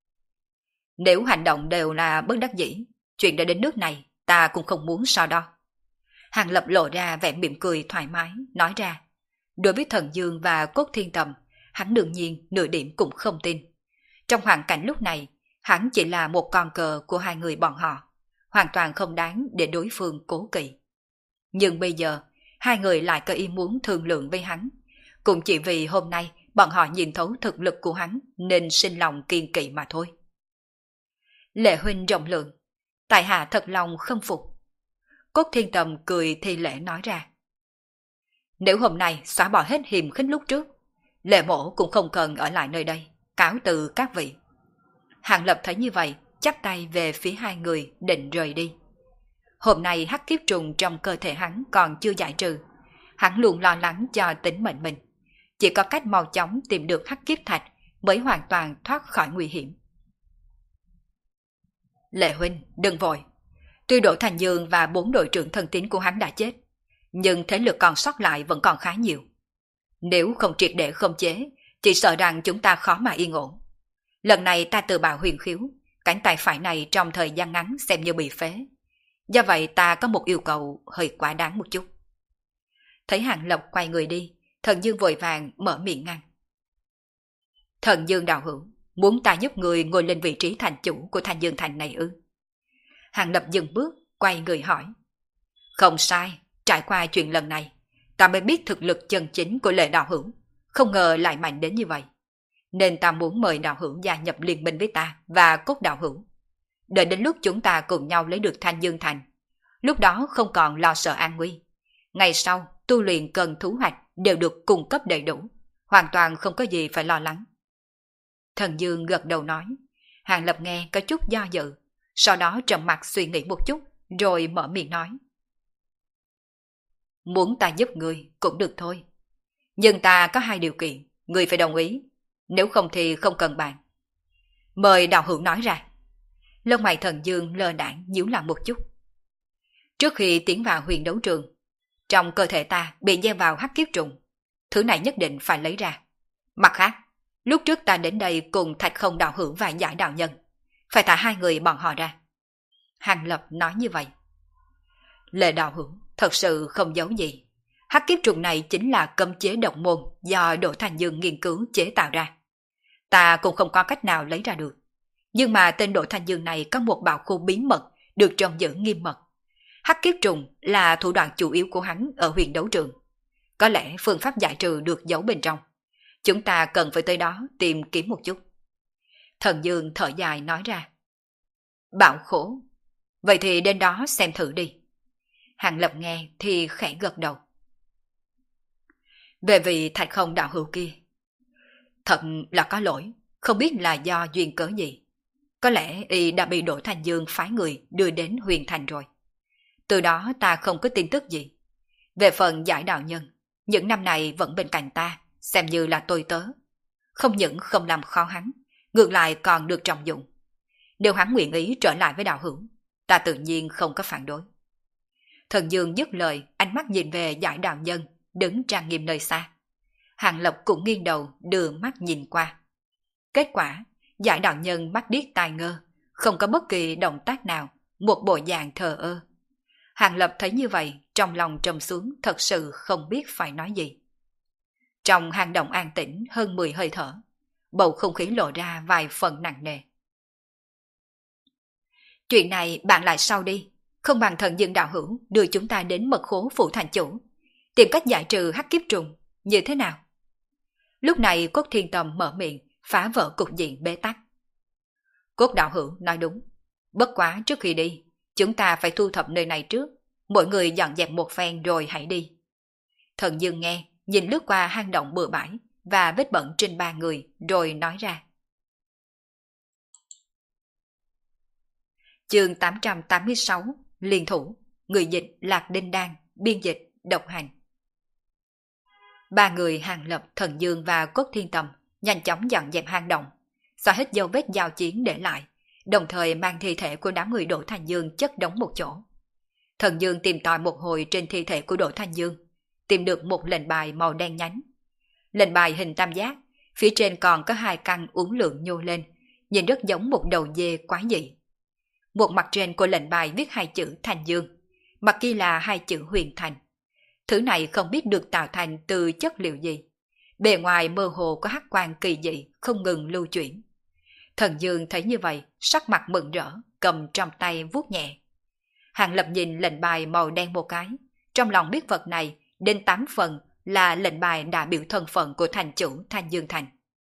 Nếu hành động đều là bất đắc dĩ, chuyện đã đến nước này ta cũng không muốn so đo. Hàng Lập lộ ra vẻ mỉm cười thoải mái, nói ra. Đối với Thần Dương và Cốt Thiên Tầm, hắn đương nhiên nửa điểm cũng không tin. Trong hoàn cảnh lúc này, hắn chỉ là một con cờ của hai người bọn họ, hoàn toàn không đáng để đối phương cố kỵ. Nhưng bây giờ, hai người lại có ý muốn thương lượng với hắn, cũng chỉ vì hôm nay bọn họ nhìn thấu thực lực của hắn nên sinh lòng kiên kỵ mà thôi. Lệ huynh rộng lượng, tại hạ thật lòng khâm phục. Cốt Thiên Tầm cười thi lễ nói ra. Nếu hôm nay xóa bỏ hết hiềm khích lúc trước, Lệ mổ cũng không cần ở lại nơi đây, cáo từ các vị. Hàng Lập thấy như vậy, chắp tay về phía hai người định rời đi. Hôm nay hắc kiếp trùng trong cơ thể hắn còn chưa giải trừ, hắn luôn lo lắng cho tính mệnh mình. Chỉ có cách mau chóng tìm được hắc kiếp thạch mới hoàn toàn thoát khỏi nguy hiểm. Lệ huynh, đừng vội. Tuy Đỗ Thành Dương và bốn đội trưởng thân tín của hắn đã chết, nhưng thế lực còn sót lại vẫn còn khá nhiều. Nếu không triệt để khống chế, chỉ sợ rằng chúng ta khó mà yên ổn. Lần này ta tự bạo huyền khiếu, cánh tay phải này trong thời gian ngắn xem như bị phế. Do vậy ta có một yêu cầu hơi quá đáng một chút. Thấy Hàng Lập quay người đi, Thần Dương vội vàng mở miệng ngăn. Thần Dương đạo hữu, muốn ta giúp người ngồi lên vị trí thành chủ của Thanh Dương Thành này ư? Hàng Lập dừng bước, quay người hỏi. Không sai, trải qua chuyện lần này, ta mới biết thực lực chân chính của Lệ đạo hữu, không ngờ lại mạnh đến như vậy. Nên ta muốn mời đạo hữu gia nhập liên minh với ta và Cốt đạo hữu. Đợi đến lúc chúng ta cùng nhau lấy được Thanh Dương Thành, lúc đó không còn lo sợ an nguy. Ngày sau, tu luyện cần thu hoạch đều được cung cấp đầy đủ, hoàn toàn không có gì phải lo lắng. Thần Dương gật đầu nói. Hàng Lập nghe có chút do dự, sau đó trầm mặt suy nghĩ một chút, rồi mở miệng nói. Muốn ta giúp người cũng được thôi, nhưng ta có hai điều kiện, người phải đồng ý, nếu không thì không cần bàn. Mời đạo hữu nói ra. Lông mày Thần Dương lơ đãng nhíu lại một chút. Trước khi tiến vào huyền đấu trường, trong cơ thể ta bị gieo vào hắc kiếp trùng, thứ này nhất định phải lấy ra. Mặt khác, lúc trước ta đến đây cùng Thạch Không đạo hữu và Giải đạo nhân, phải thả hai người bọn họ ra. Hàng Lập nói như vậy. Lệ đạo hữu, Thật sự không giấu gì. Hắc kiếp trùng này chính là cấm chế độc môn do Đỗ Thành Dương nghiên cứu chế tạo ra. Ta cũng không có cách nào lấy ra được. Nhưng mà tên Đỗ Thành Dương này có một bảo khu bí mật được trông giữ nghiêm mật. Hắc kiếp trùng là thủ đoạn chủ yếu của hắn ở huyền đấu trường. Có lẽ phương pháp giải trừ được giấu bên trong. Chúng ta cần phải tới đó tìm kiếm một chút. Thần Dương thở dài nói ra. Bảo khổ. Vậy thì đến đó xem thử đi. Hàng Lập nghe thì khẽ gật đầu. Về vị Thạch Không đạo hữu kia, thật là có lỗi, không biết là do duyên cớ gì. Có lẽ y đã bị Đỗ Thành Dương phái người đưa đến huyền thành rồi. Từ đó ta không có tin tức gì. Về phần Giải đạo nhân, những năm này vẫn bên cạnh ta, xem như là tôi tớ. Không những không làm khó hắn, ngược lại còn được trọng dụng. Nếu hắn nguyện ý trở lại với đạo hữu, ta tự nhiên không có phản đối. Thần Dương dứt lời, ánh mắt nhìn về Giải đạo nhân, đứng trang nghiêm nơi xa. Hàng Lập cũng nghiêng đầu đưa mắt nhìn qua. Kết quả, Giải đạo nhân mắt điếc tai ngơ, không có bất kỳ động tác nào, một bộ dạng thờ ơ. Hàng Lập thấy như vậy, trong lòng trầm xuống thật sự không biết phải nói gì. Trong hang động an tĩnh hơn mười hơi thở, bầu không khí lộ ra vài phần nặng nề. Chuyện này bạn lại sau đi, không bằng Thần Dương đạo hữu đưa chúng ta đến mật khố phủ thành chủ, tìm cách giải trừ hắc kiếp trùng, như thế nào? Lúc này Cốt Thiên Tầm mở miệng, phá vỡ cục diện bế tắc. Cốt đạo hữu nói đúng, bất quá trước khi đi, chúng ta phải thu thập nơi này trước, mỗi người dọn dẹp một phen rồi hãy đi. Thần Dương nghe, nhìn lướt qua hang động bừa bãi và vết bẩn trên ba người, rồi nói ra. Chương tám trăm tám mươi sáu, Liên thủ, người dịch Lạc Đinh Đan, biên dịch Độc Hành. Ba người Hàng Lập, Thần Dương và Cốt Thiên Tầm nhanh chóng dọn dẹp hang động, xóa hết dấu vết giao chiến để lại, đồng thời mang thi thể của đám người Đỗ Thành Dương chất đống một chỗ. Thần Dương tìm tòi một hồi trên thi thể của Đỗ Thành Dương, tìm được một lệnh bài màu đen nhánh. Lệnh bài hình tam giác, phía trên còn có hai căn uốn lượn nhô lên, nhìn rất giống một đầu dê quái dị. Một mặt trên của lệnh bài viết hai chữ Thành Dương, mặt kia là hai chữ Huyền Thành. Thứ này không biết được tạo thành từ chất liệu gì. Bề ngoài mơ hồ có hắc quang kỳ dị không ngừng lưu chuyển. Thần Dương thấy như vậy, sắc mặt mừng rỡ, cầm trong tay vuốt nhẹ. Hàng Lập nhìn lệnh bài màu đen một cái, trong lòng biết vật này đến tám phần là lệnh bài đã biểu thân phận của thành chủ Thanh Dương Thành.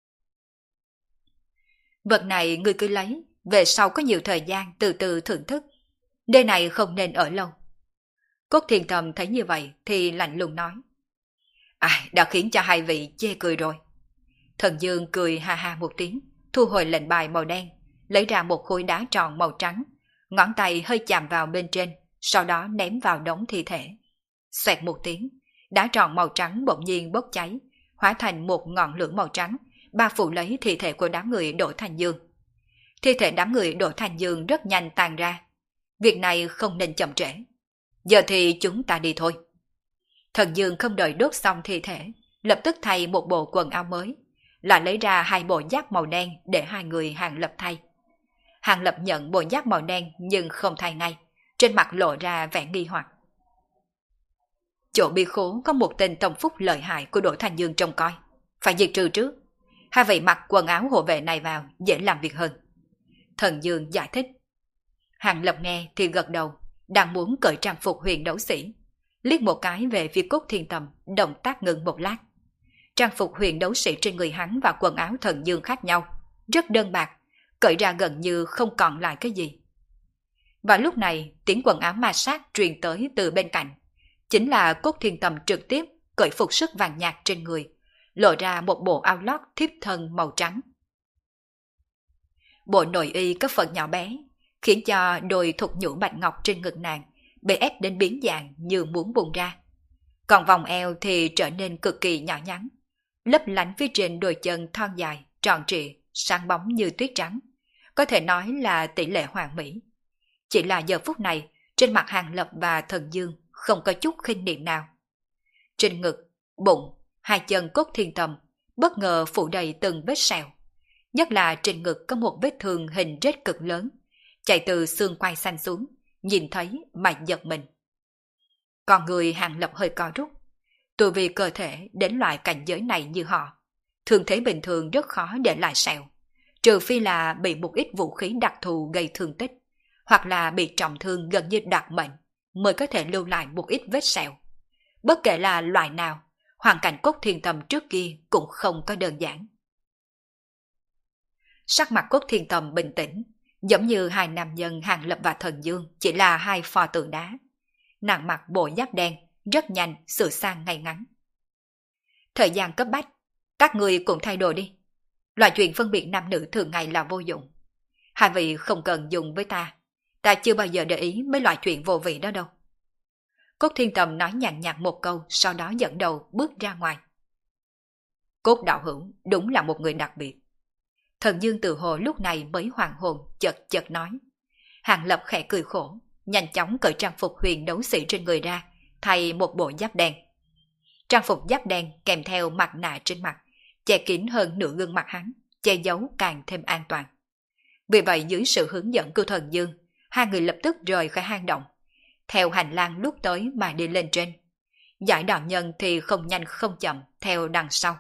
Vật này ngươi cứ lấy, về sau có nhiều thời gian từ từ thưởng thức. Nơi này không nên ở lâu. Cốt Thiên Tầm thấy như vậy thì lạnh lùng nói. Ai, đã khiến cho hai vị chê cười rồi. Thần Dương cười ha ha một tiếng, thu hồi lệnh bài màu đen, lấy ra một khối đá tròn màu trắng, ngón tay hơi chạm vào bên trên, sau đó ném vào đống thi thể. Xoẹt một tiếng, đá tròn màu trắng bỗng nhiên bốc cháy, hóa thành một ngọn lửa màu trắng, bao phủ lấy thi thể của đám người Đỗ Thành Dương. Thi thể đám người Đỗ Thành Dương rất nhanh tàn ra. Việc này không nên chậm trễ. Giờ thì chúng ta đi thôi. Thần Dương không đợi đốt xong thi thể, lập tức thay một bộ quần áo mới, lại lấy ra hai bộ giáp màu đen để hai người Hàng Lập thay. Hàng Lập nhận bộ giáp màu đen nhưng không thay ngay, trên mặt lộ ra vẻ nghi hoặc. Chỗ bi khố có một tên tổng phúc lợi hại của Đỗ Thành Dương trông coi, phải diệt trừ trước. Hai vị mặc quần áo hộ vệ này vào dễ làm việc hơn. Thần Dương giải thích. Hàng Lập nghe thì gật đầu, đang muốn cởi trang phục huyền đấu sĩ, liếc một cái về phía Cốt Thiên Tầm, động tác ngừng một lát. Trang phục huyền đấu sĩ trên người hắn và quần áo Thần Dương khác nhau, rất đơn bạc, cởi ra gần như không còn lại cái gì. Và lúc này tiếng quần áo ma sát truyền tới từ bên cạnh, chính là Cốt Thiên Tầm trực tiếp cởi phục sức vàng nhạt trên người, lộ ra một bộ áo lót thiếp thân màu trắng. Bộ nội y có phần nhỏ bé, khiến cho đôi thục nhũ bạch ngọc trên ngực nàng bị ép đến biến dạng như muốn bung ra. Còn vòng eo thì trở nên cực kỳ nhỏ nhắn, lấp lánh phía trên đôi chân thon dài, tròn trịa, sáng bóng như tuyết trắng, có thể nói là tỷ lệ hoàn mỹ. Chỉ là giờ phút này, trên mặt Hàng Lập và Thần Dương không có chút khinh niệm nào. Trên ngực, bụng, hai chân Cốt Thiên Tầm bất ngờ phủ đầy từng vết sẹo, nhất là trên ngực có một vết thương hình rết cực lớn, chạy từ xương quai xanh xuống, nhìn thấy mà giật mình. Còn người Hàng Lập hơi co rút. Từ vì cơ thể đến loại cảnh giới này như họ, thường thế bình thường rất khó để lại sẹo, trừ phi là bị một ít vũ khí đặc thù gây thương tích, hoặc là bị trọng thương gần như đoạt mệnh, mới có thể lưu lại một ít vết sẹo. Bất kể là loại nào, hoàn cảnh Cốt Thiên Tầm trước kia cũng không có đơn giản. Sắc mặt Cốt Thiên Tầm bình tĩnh, giống như hai nam nhân Hàng Lập và Thần Dương chỉ là hai pho tượng đá. Nàng mặc bộ giáp đen, rất nhanh sửa sang ngay ngắn. Thời gian cấp bách, các người cũng thay đổi đi. Loại chuyện phân biệt nam nữ thường ngày là vô dụng. Hai vị không cần dùng với ta, ta chưa bao giờ để ý mấy loại chuyện vô vị đó đâu. Cốt Thiên Tầm nói nhàn nhạt một câu, sau đó dẫn đầu bước ra ngoài. Cốt đạo hữu đúng là một người đặc biệt. Thần Dương tự hồ lúc này mới hoàn hồn, chợt chợt nói. Hàng Lập khẽ cười khổ, nhanh chóng cởi trang phục huyền đấu sĩ trên người ra, thay một bộ giáp đen. Trang phục giáp đen kèm theo mặt nạ trên mặt, che kín hơn nửa gương mặt hắn, che giấu càng thêm an toàn. Vì vậy dưới sự hướng dẫn của Thần Dương, hai người lập tức rời khỏi hang động, theo hành lang lúc tới mà đi lên trên. Giải đạo nhân thì không nhanh không chậm theo đằng sau.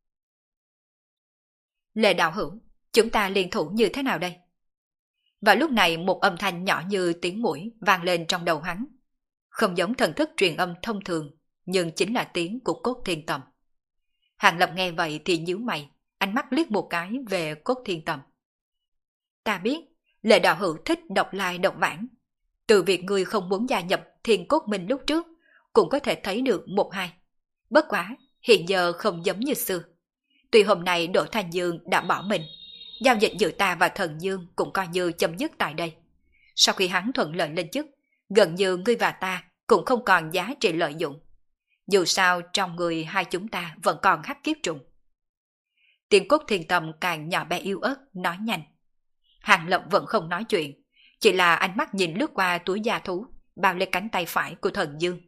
Lệ đạo hữu, chúng ta liên thủ như thế nào đây? Và lúc này một âm thanh nhỏ như tiếng mũi vang lên trong đầu hắn. Không giống thần thức truyền âm thông thường, nhưng chính là tiếng của Cốt Thiên Tầm. Hàng Lập nghe vậy thì nhíu mày, ánh mắt liếc một cái về Cốt Thiên Tầm. Ta biết, Lệ đạo hữu thích độc lai độc vãng. Từ việc ngươi không muốn gia nhập Thiên Cốt Minh lúc trước, cũng có thể thấy được một hai. Bất quá, hiện giờ không giống như xưa. Tuy hôm nay Đỗ Thanh Dương đã bỏ mình, giao dịch giữa ta và Thần Dương cũng coi như chấm dứt tại đây. Sau khi hắn thuận lợi lên chức, gần như ngươi và ta cũng không còn giá trị lợi dụng. Dù sao trong người hai chúng ta vẫn còn hắc kiếp trùng. Tiếng Cốt Thiên Tầm càng nhỏ bé yếu ớt nói nhanh. Hàng Lập vẫn không nói chuyện, chỉ là ánh mắt nhìn lướt qua túi da thú, bao lấy cánh tay phải của Thần Dương.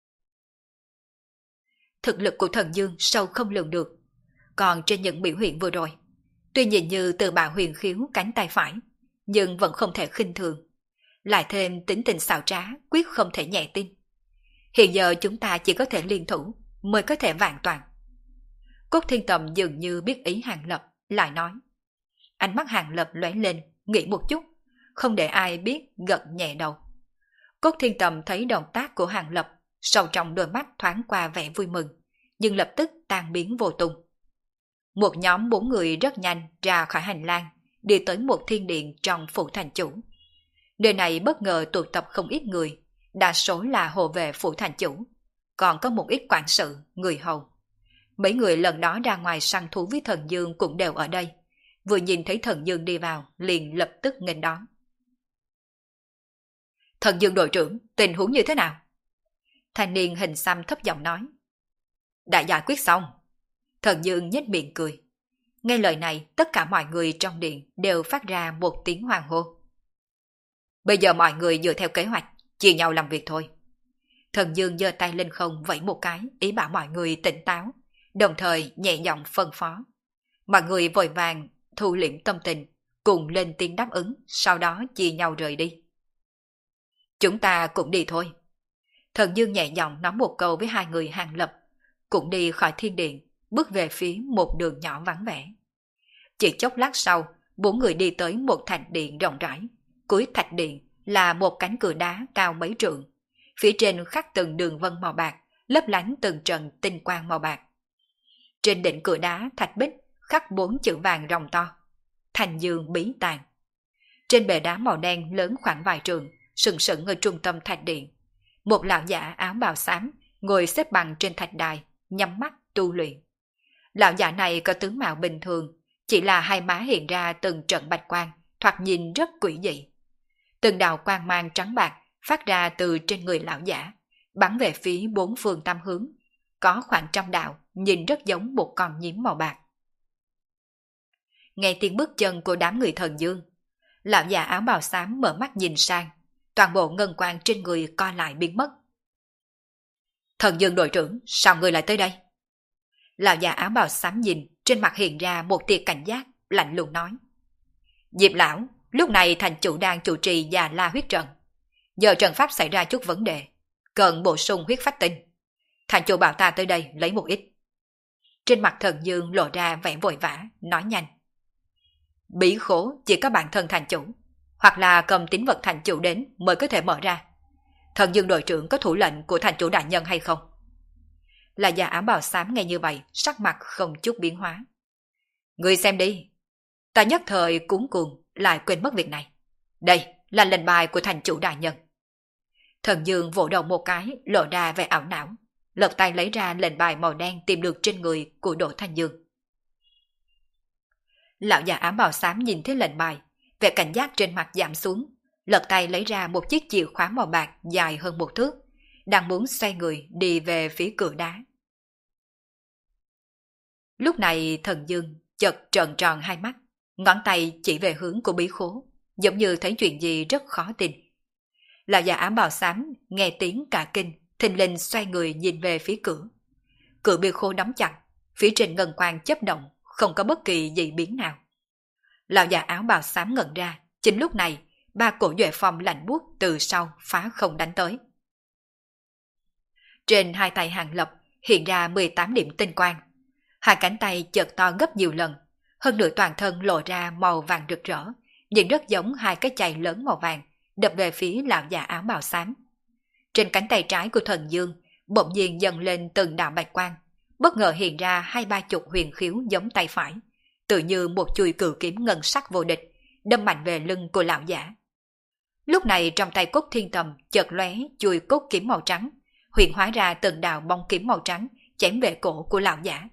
Thực lực của Thần Dương sâu không lường được. Còn trên những biểu hiện vừa rồi, tuy nhìn như từ bà huyền khiếu cánh tay phải, nhưng vẫn không thể khinh thường. Lại thêm tính tình xảo trá, quyết không thể nhẹ tin. Hiện giờ chúng ta chỉ có thể liên thủ, mới có thể vạn toàn. Cốt Thiên Tầm dường như biết ý Hàng Lập, lại nói. Ánh mắt Hàng Lập lóe lên, nghĩ một chút, không để ai biết gật nhẹ đầu. Cốt Thiên Tầm thấy động tác của Hàng Lập, sâu trong đôi mắt thoáng qua vẻ vui mừng, nhưng lập tức tan biến vô tung. Một nhóm bốn người rất nhanh ra khỏi hành lang, đi tới một thiên điện trong phủ thành chủ. Nơi này bất ngờ tụ tập không ít người, đa số là hộ vệ phủ thành chủ, còn có một ít quản sự, người hầu. Mấy người lần đó ra ngoài săn thú với Thần Dương cũng đều ở đây, vừa nhìn thấy Thần Dương đi vào, liền lập tức nghênh đón. Thần Dương đội trưởng, tình huống như thế nào? Thanh niên hình xăm thấp giọng nói. Đã giải quyết xong. Thần Dương nhếch miệng cười. Nghe lời này, tất cả mọi người trong điện đều phát ra một tiếng hoan hô. Bây giờ mọi người dựa theo kế hoạch, chia nhau làm việc thôi. Thần Dương giơ tay lên không vẫy một cái, ý bảo mọi người tỉnh táo, đồng thời nhẹ giọng phân phó. Mọi người vội vàng thu liễm tâm tình, cùng lên tiếng đáp ứng, sau đó chia nhau rời đi. Chúng ta cũng đi thôi. Thần Dương nhẹ giọng nói một câu với hai người Hàng Lập, cũng đi khỏi thiên điện, bước về phía một đường nhỏ vắng vẻ. Chỉ chốc lát sau, bốn người đi tới một thạch điện rộng rãi. Cuối thạch điện là một cánh cửa đá cao mấy trượng. Phía trên khắc từng đường vân màu bạc, lấp lánh từng trận tinh quang màu bạc. Trên đỉnh cửa đá thạch bích khắc bốn chữ vàng ròng to. Thành Dương bí tàng. Trên bề đá màu đen lớn khoảng vài trượng, sừng sững ở trung tâm thạch điện. Một lão giả áo bào xám ngồi xếp bằng trên thạch đài, nhắm mắt tu luyện. Lão giả này có tướng mạo bình thường, chỉ là hai má hiện ra từng trận bạch quang, thoạt nhìn rất quỷ dị. Từng đạo quang mang trắng bạc phát ra từ trên người lão giả, bắn về phía bốn phương tám hướng, có khoảng trăm đạo, nhìn rất giống một con nhím màu bạc. Nghe tiếng bước chân của đám người Thần Dương, lão già áo bào xám mở mắt nhìn sang, toàn bộ ngân quang trên người co lại biến mất. Thần Dương đội trưởng, sao ngươi lại tới đây? Lão già áo bào xám nhìn, trên mặt hiện ra một tia cảnh giác, lạnh lùng nói. Diệp lão, lúc này thành chủ đang chủ trì Già La huyết trận. Giờ trận pháp xảy ra chút vấn đề, cần bổ sung huyết phách tinh. Thành chủ bảo ta tới đây lấy một ít. Trên mặt Thần Dương lộ ra vẻ vội vã, nói nhanh. Bí khố chỉ có bản thân thành chủ, hoặc là cầm tín vật thành chủ đến mới có thể mở ra. Thần Dương đội trưởng có thủ lệnh của thành chủ đại nhân hay không? Là già áo bào xám nghe như vậy, sắc mặt không chút biến hóa. Ngươi xem đi. Ta nhất thời cuống cuồng lại quên mất việc này. Đây là lệnh bài của thành chủ đại nhân. Thần Dương vỗ đầu một cái, lộ ra vẻ ảo não, lật tay lấy ra lệnh bài màu đen tìm được trên người của Đỗ Thanh Dương. Lão già áo bào xám nhìn thấy lệnh bài, vẻ cảnh giác trên mặt giảm xuống, lật tay lấy ra một chiếc chìa khóa màu bạc dài hơn một thước, đang muốn xoay người đi về phía cửa đá. Lúc này Thần Dương chợt trợn tròn hai mắt, ngón tay chỉ về hướng của bí khố, giống như thấy chuyện gì rất khó tin. Lão già áo bào xám nghe tiếng cả kinh, thình lình xoay người nhìn về phía cửa. Cửa bí khố đóng chặt, phía trên ngân quang chớp động, không có bất kỳ dị biến nào. Lão già áo bào xám ngẩn ra, chính lúc này, ba cổ duệ phong lạnh buốt từ sau phá không đánh tới. Trên hai tay Hàng Lập hiện ra mười tám điểm tinh quang, hai cánh tay chợt to gấp nhiều lần, hơn nữa toàn thân lộ ra màu vàng rực rỡ, nhìn rất giống hai cái chày lớn màu vàng đập về phía lão già áo bào xám. Trên cánh tay trái của Thần Dương bỗng nhiên dần lên từng đạo bạch quang, bất ngờ hiện ra hai ba chục huyền khiếu giống tay phải, tự như một chuôi cự kiếm ngân sắc vô địch, đâm mạnh về lưng của lão giả. Lúc này trong tay Cốt Thiên Tầm chợt lóe chuôi cốt kiếm màu trắng, hiện hóa ra từng đạo bóng kiếm màu trắng chém về cổ của lão giả.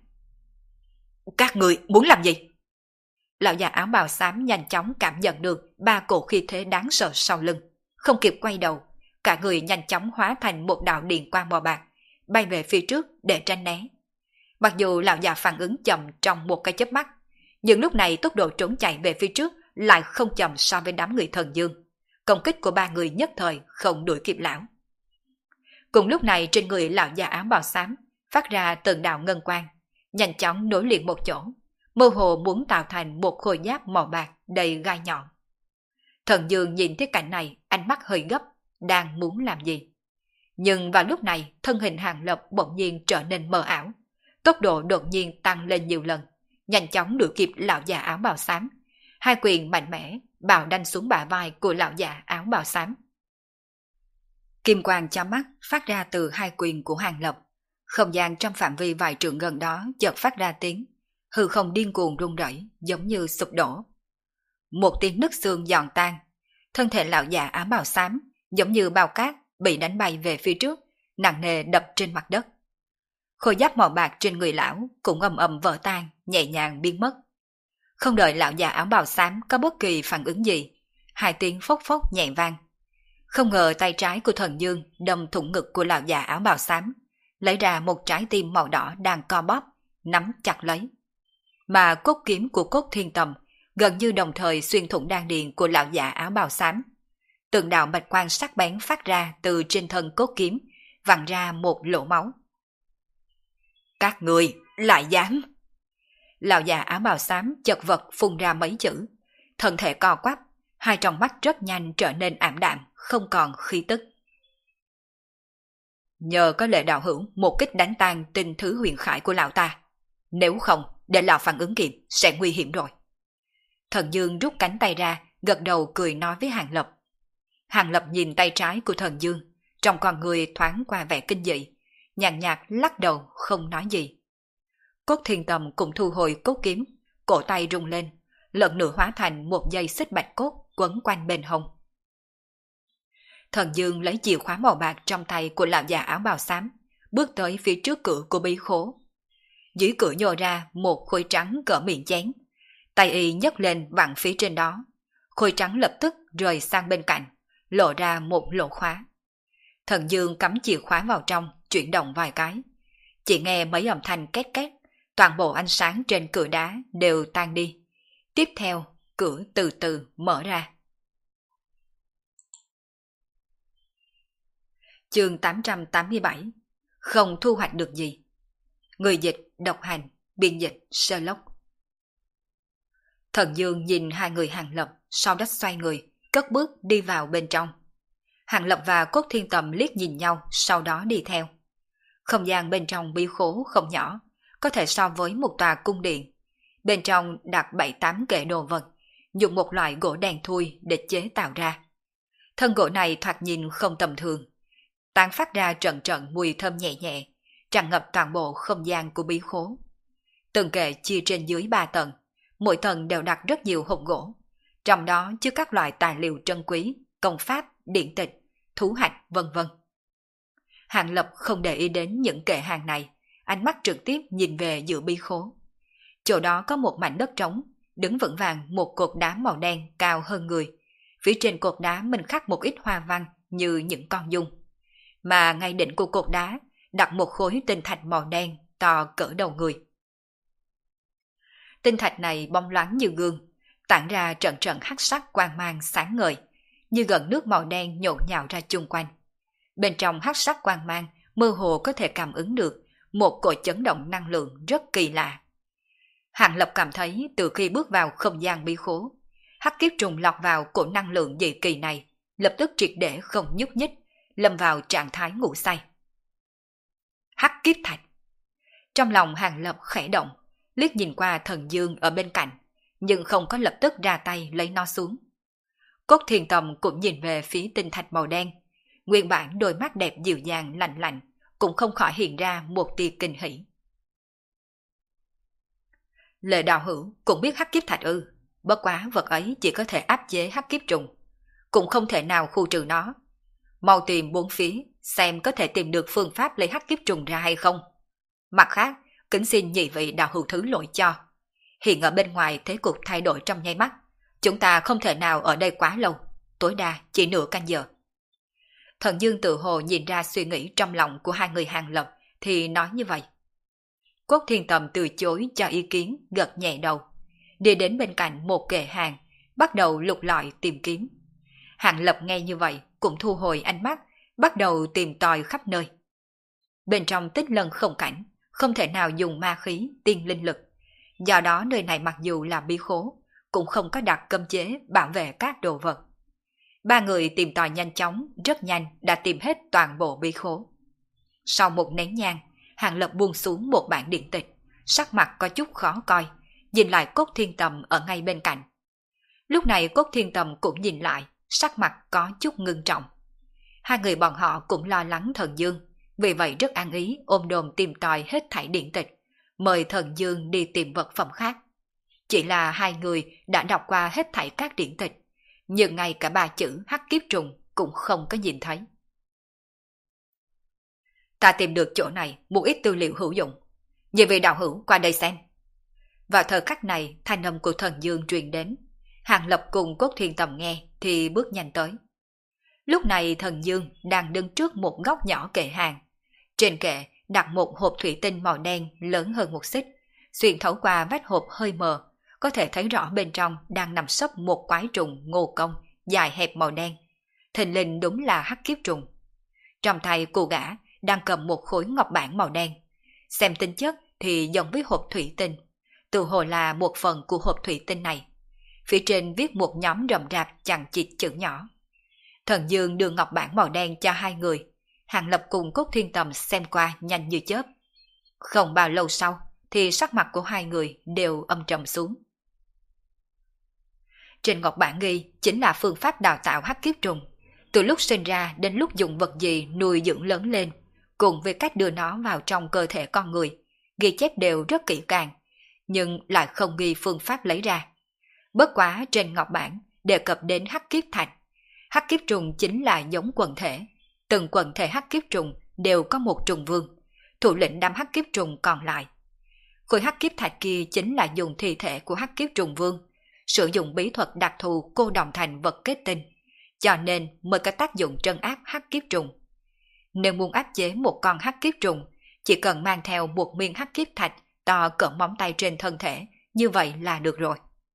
Các người muốn làm gì? Lão già áo bào xám nhanh chóng cảm nhận được ba cổ khí thế đáng sợ sau lưng, không kịp quay đầu, cả người nhanh chóng hóa thành một đạo điện quang màu bạc, bay về phía trước để tránh né. Mặc dù lão già phản ứng chậm trong một cái chớp mắt, nhưng lúc này tốc độ trốn chạy về phía trước lại không chậm so với đám người Thần Dương. Công kích của ba người nhất thời không đuổi kịp lão. Cùng lúc này trên người lão già áo bào xám phát ra từng đạo ngân quang, nhanh chóng nối liền một chỗ, mơ hồ muốn tạo thành một khôi giáp màu bạc đầy gai nhọn. Thần Dương nhìn thấy cảnh này, ánh mắt hơi gấp, đang muốn làm gì. Nhưng vào lúc này thân hình Hàng Lập bỗng nhiên trở nên mờ ảo, tốc độ đột nhiên tăng lên nhiều lần, nhanh chóng đuổi kịp lão già áo bào xám, hai quyền mạnh mẽ bào đanh xuống bả vai của lão già áo bào xám. Kim quang chói mắt phát ra từ hai quyền của Hàng Lập, không gian trong phạm vi vài trượng gần đó chợt phát ra tiếng, hư không điên cuồng rung rẩy giống như sụp đổ. Một tiếng nứt xương giòn tan, thân thể lão già áo bào xám giống như bao cát bị đánh bay về phía trước, nặng nề đập trên mặt đất. Khôi giáp màu bạc trên người lão cũng ầm ầm vỡ tan, nhẹ nhàng biến mất. Không đợi lão già áo bào xám có bất kỳ phản ứng gì, hai tiếng phốc phốc nhẹ vang. Không ngờ tay trái của Thần Dương đâm thủng ngực của lão già áo bào xám, lấy ra một trái tim màu đỏ đang co bóp, nắm chặt lấy. Mà cốt kiếm của Cốt Thiên Tầm gần như đồng thời xuyên thủng đan điền của lão già áo bào xám. Từng đạo bạch quang sắc bén phát ra từ trên thân cốt kiếm, vặn ra một lỗ máu. Các người lại dám! Lão già áo bào xám chật vật phun ra mấy chữ, thân thể co quắp, hai tròng mắt rất nhanh trở nên ảm đạm, không còn khí tức. Nhờ có Lệ đạo hữu một kích đánh tan tinh thứ huyền khải của lão ta, nếu không để lão phản ứng kịp sẽ nguy hiểm rồi. Thần Dương rút cánh tay ra, gật đầu cười nói với Hàng Lập. Hàng Lập nhìn tay trái của Thần Dương, trong con người thoáng qua vẻ kinh dị, nhàn nhạt lắc đầu không nói gì. Cốt Thiên Tầm cũng thu hồi cốt kiếm, cổ tay rung lên, lần nữa hóa thành một dây xích bạch cốt quấn quanh bên hông. Thần Dương lấy chìa khóa màu bạc trong tay của lão già áo bào xám, bước tới phía trước cửa của bí khố. Dưới cửa nhô ra một khối trắng cỡ miệng chén, tay y nhấc lên vặn phía trên đó, khối trắng lập tức rời sang bên cạnh, lộ ra một lỗ khóa. Thần Dương cắm chìa khóa vào trong, chuyển động vài cái, chỉ nghe mấy âm thanh két két, toàn bộ ánh sáng trên cửa đá đều tan đi. Tiếp theo, cửa từ từ mở ra. Chương tám trăm tám mươi bảy. Không thu hoạch được gì. Người dịch, độc hành, biên dịch, Sherlock. Thần Dương nhìn hai người Hàng Lập, sau đó xoay người, cất bước đi vào bên trong. Hàng Lập và Cốt Thiên Tầm liếc nhìn nhau, sau đó đi theo. Không gian bên trong bí khố không nhỏ, có thể so với một tòa cung điện. Bên trong đặt bảy tám kệ đồ vật, dùng một loại gỗ đen thui để chế tạo ra. Thân gỗ này thoạt nhìn không tầm thường, tán phát ra trận trận mùi thơm nhẹ nhẹ, tràn ngập toàn bộ không gian của bí khố. Từng kệ chia trên dưới ba tầng, mỗi tầng đều đặt rất nhiều hộp gỗ, trong đó chứa các loại tài liệu trân quý, công pháp, điển tịch, thú hạch, vân vân. Hàng Lập không để ý đến những kệ hàng này, ánh mắt trực tiếp nhìn về giữa bí khố. Chỗ đó có một mảnh đất trống, đứng vững vàng một cột đá màu đen cao hơn người. Phía trên cột đá mình khắc một ít hoa văn như những con giun. Mà ngay đỉnh của cột đá đặt một khối tinh thạch màu đen to cỡ đầu người. Tinh thạch này bóng loáng như gương, tản ra trận trận hắc sắc quang mang sáng ngời, như gần nước màu đen nhộn nhạo ra chung quanh. Bên trong hắc sắc quang mang, mơ hồ có thể cảm ứng được một cỗ chấn động năng lượng rất kỳ lạ. Hàng Lập cảm thấy từ khi bước vào không gian bí khố, hắc kiếp trùng lọt vào cỗ năng lượng dị kỳ này, lập tức triệt để không nhúc nhích, lâm vào trạng thái ngủ say. Hắc kiếp thạch. Trong lòng Hàng Lập khẽ động, liếc nhìn qua Thần Dương ở bên cạnh, nhưng không có lập tức ra tay lấy nó xuống. Cốt Thiên Tầm cũng nhìn về phía tinh thạch màu đen, nguyên bản đôi mắt đẹp dịu dàng lạnh lạnh, cũng không khỏi hiện ra một tia kinh hỉ. Lệ đạo hữu cũng biết hắc kiếp thạch ư? Bất quá vật ấy chỉ có thể áp chế hắc kiếp trùng, cũng không thể nào khu trừ nó. Mau tìm bốn phía, xem có thể tìm được phương pháp lấy hắc kiếp trùng ra hay không. Mặt khác, kính xin nhị vị đạo hữu thứ lỗi cho. Hiện ở bên ngoài thế cục thay đổi trong nháy mắt, chúng ta không thể nào ở đây quá lâu, tối đa chỉ nửa canh giờ. Thần Dương tự hồ nhìn ra suy nghĩ trong lòng của hai người Hàng Lập thì nói như vậy. Cốt Thiên Tầm từ chối cho ý kiến, gật nhẹ đầu, đi đến bên cạnh một kệ hàng, bắt đầu lục lọi tìm kiếm. Hàng Lập nghe như vậy cũng thu hồi ánh mắt, bắt đầu tìm tòi khắp nơi. Bên trong tích lân không cảnh, không thể nào dùng ma khí, tiên linh lực. Do đó nơi này mặc dù là bí khố, cũng không có đặt cấm chế bảo vệ các đồ vật. Ba người tìm tòi nhanh chóng, rất nhanh đã tìm hết toàn bộ bí khố. Sau một nén nhang, Hàng Lập buông xuống một bản điện tịch, sắc mặt có chút khó coi, nhìn lại Cốt Thiên Tầm ở ngay bên cạnh. Lúc này Cốt Thiên Tầm cũng nhìn lại, sắc mặt có chút ngưng trọng. Hai người bọn họ cũng lo lắng Thần Dương, vì vậy rất an ý ôm đồm tìm tòi hết thảy điện tịch, mời Thần Dương đi tìm vật phẩm khác. Chỉ là hai người đã đọc qua hết thảy các điện tịch, nhưng ngay cả ba chữ hắc kiếp trùng cũng không có nhìn thấy. Ta tìm được chỗ này một ít tư liệu hữu dụng, nhị vị đạo hữu qua đây xem. Vào thời khắc này, thanh âm của Thần Dương truyền đến. Hàng Lập cùng Cốt Thiên Tầm nghe thì bước nhanh tới. Lúc này Thần Dương đang đứng trước một góc nhỏ kệ hàng. Trên kệ đặt một hộp thủy tinh màu đen lớn hơn một xích, xuyên thấu qua vách hộp hơi mờ, có thể thấy rõ bên trong đang nằm sấp một quái trùng ngô công dài hẹp màu đen. Thình lình đúng là hắc kiếp trùng. Trong tay cô gã đang cầm một khối ngọc bản màu đen, xem tính chất thì giống với hộp thủy tinh, tự hồ là một phần của hộp thủy tinh này. Phía trên viết một nhóm rậm rạp chằng chịt chữ nhỏ. Thần Dương đưa ngọc bản màu đen cho hai người. Hàng Lập cùng Cốt Thiên Tầm xem qua nhanh như chớp. Không bao lâu sau thì sắc mặt của hai người đều âm trầm xuống. Trên ngọc bản ghi chính là phương pháp đào tạo hắc kiếp trùng, từ lúc sinh ra đến lúc dùng vật gì nuôi dưỡng lớn lên, cùng với cách đưa nó vào trong cơ thể con người, ghi chép đều rất kỹ càng, nhưng lại không ghi phương pháp lấy ra. Bất quá trên ngọc bản đề cập đến hắc kiếp thạch. Hắc kiếp trùng chính là giống quần thể, từng quần thể hắc kiếp trùng đều có một trùng vương, thủ lĩnh đám hắc kiếp trùng còn lại. Khối hắc kiếp thạch kia chính là dùng thi thể của hắc kiếp trùng vương, sử dụng bí thuật đặc thù cô đồng thành vật kết tinh, cho nên mới có tác dụng trấn áp hắc kiếp trùng. Nếu muốn áp chế một con hắc kiếp trùng, chỉ cần mang theo một miếng hắc kiếp thạch to cỡ móng tay trên thân thể, như vậy là được rồi.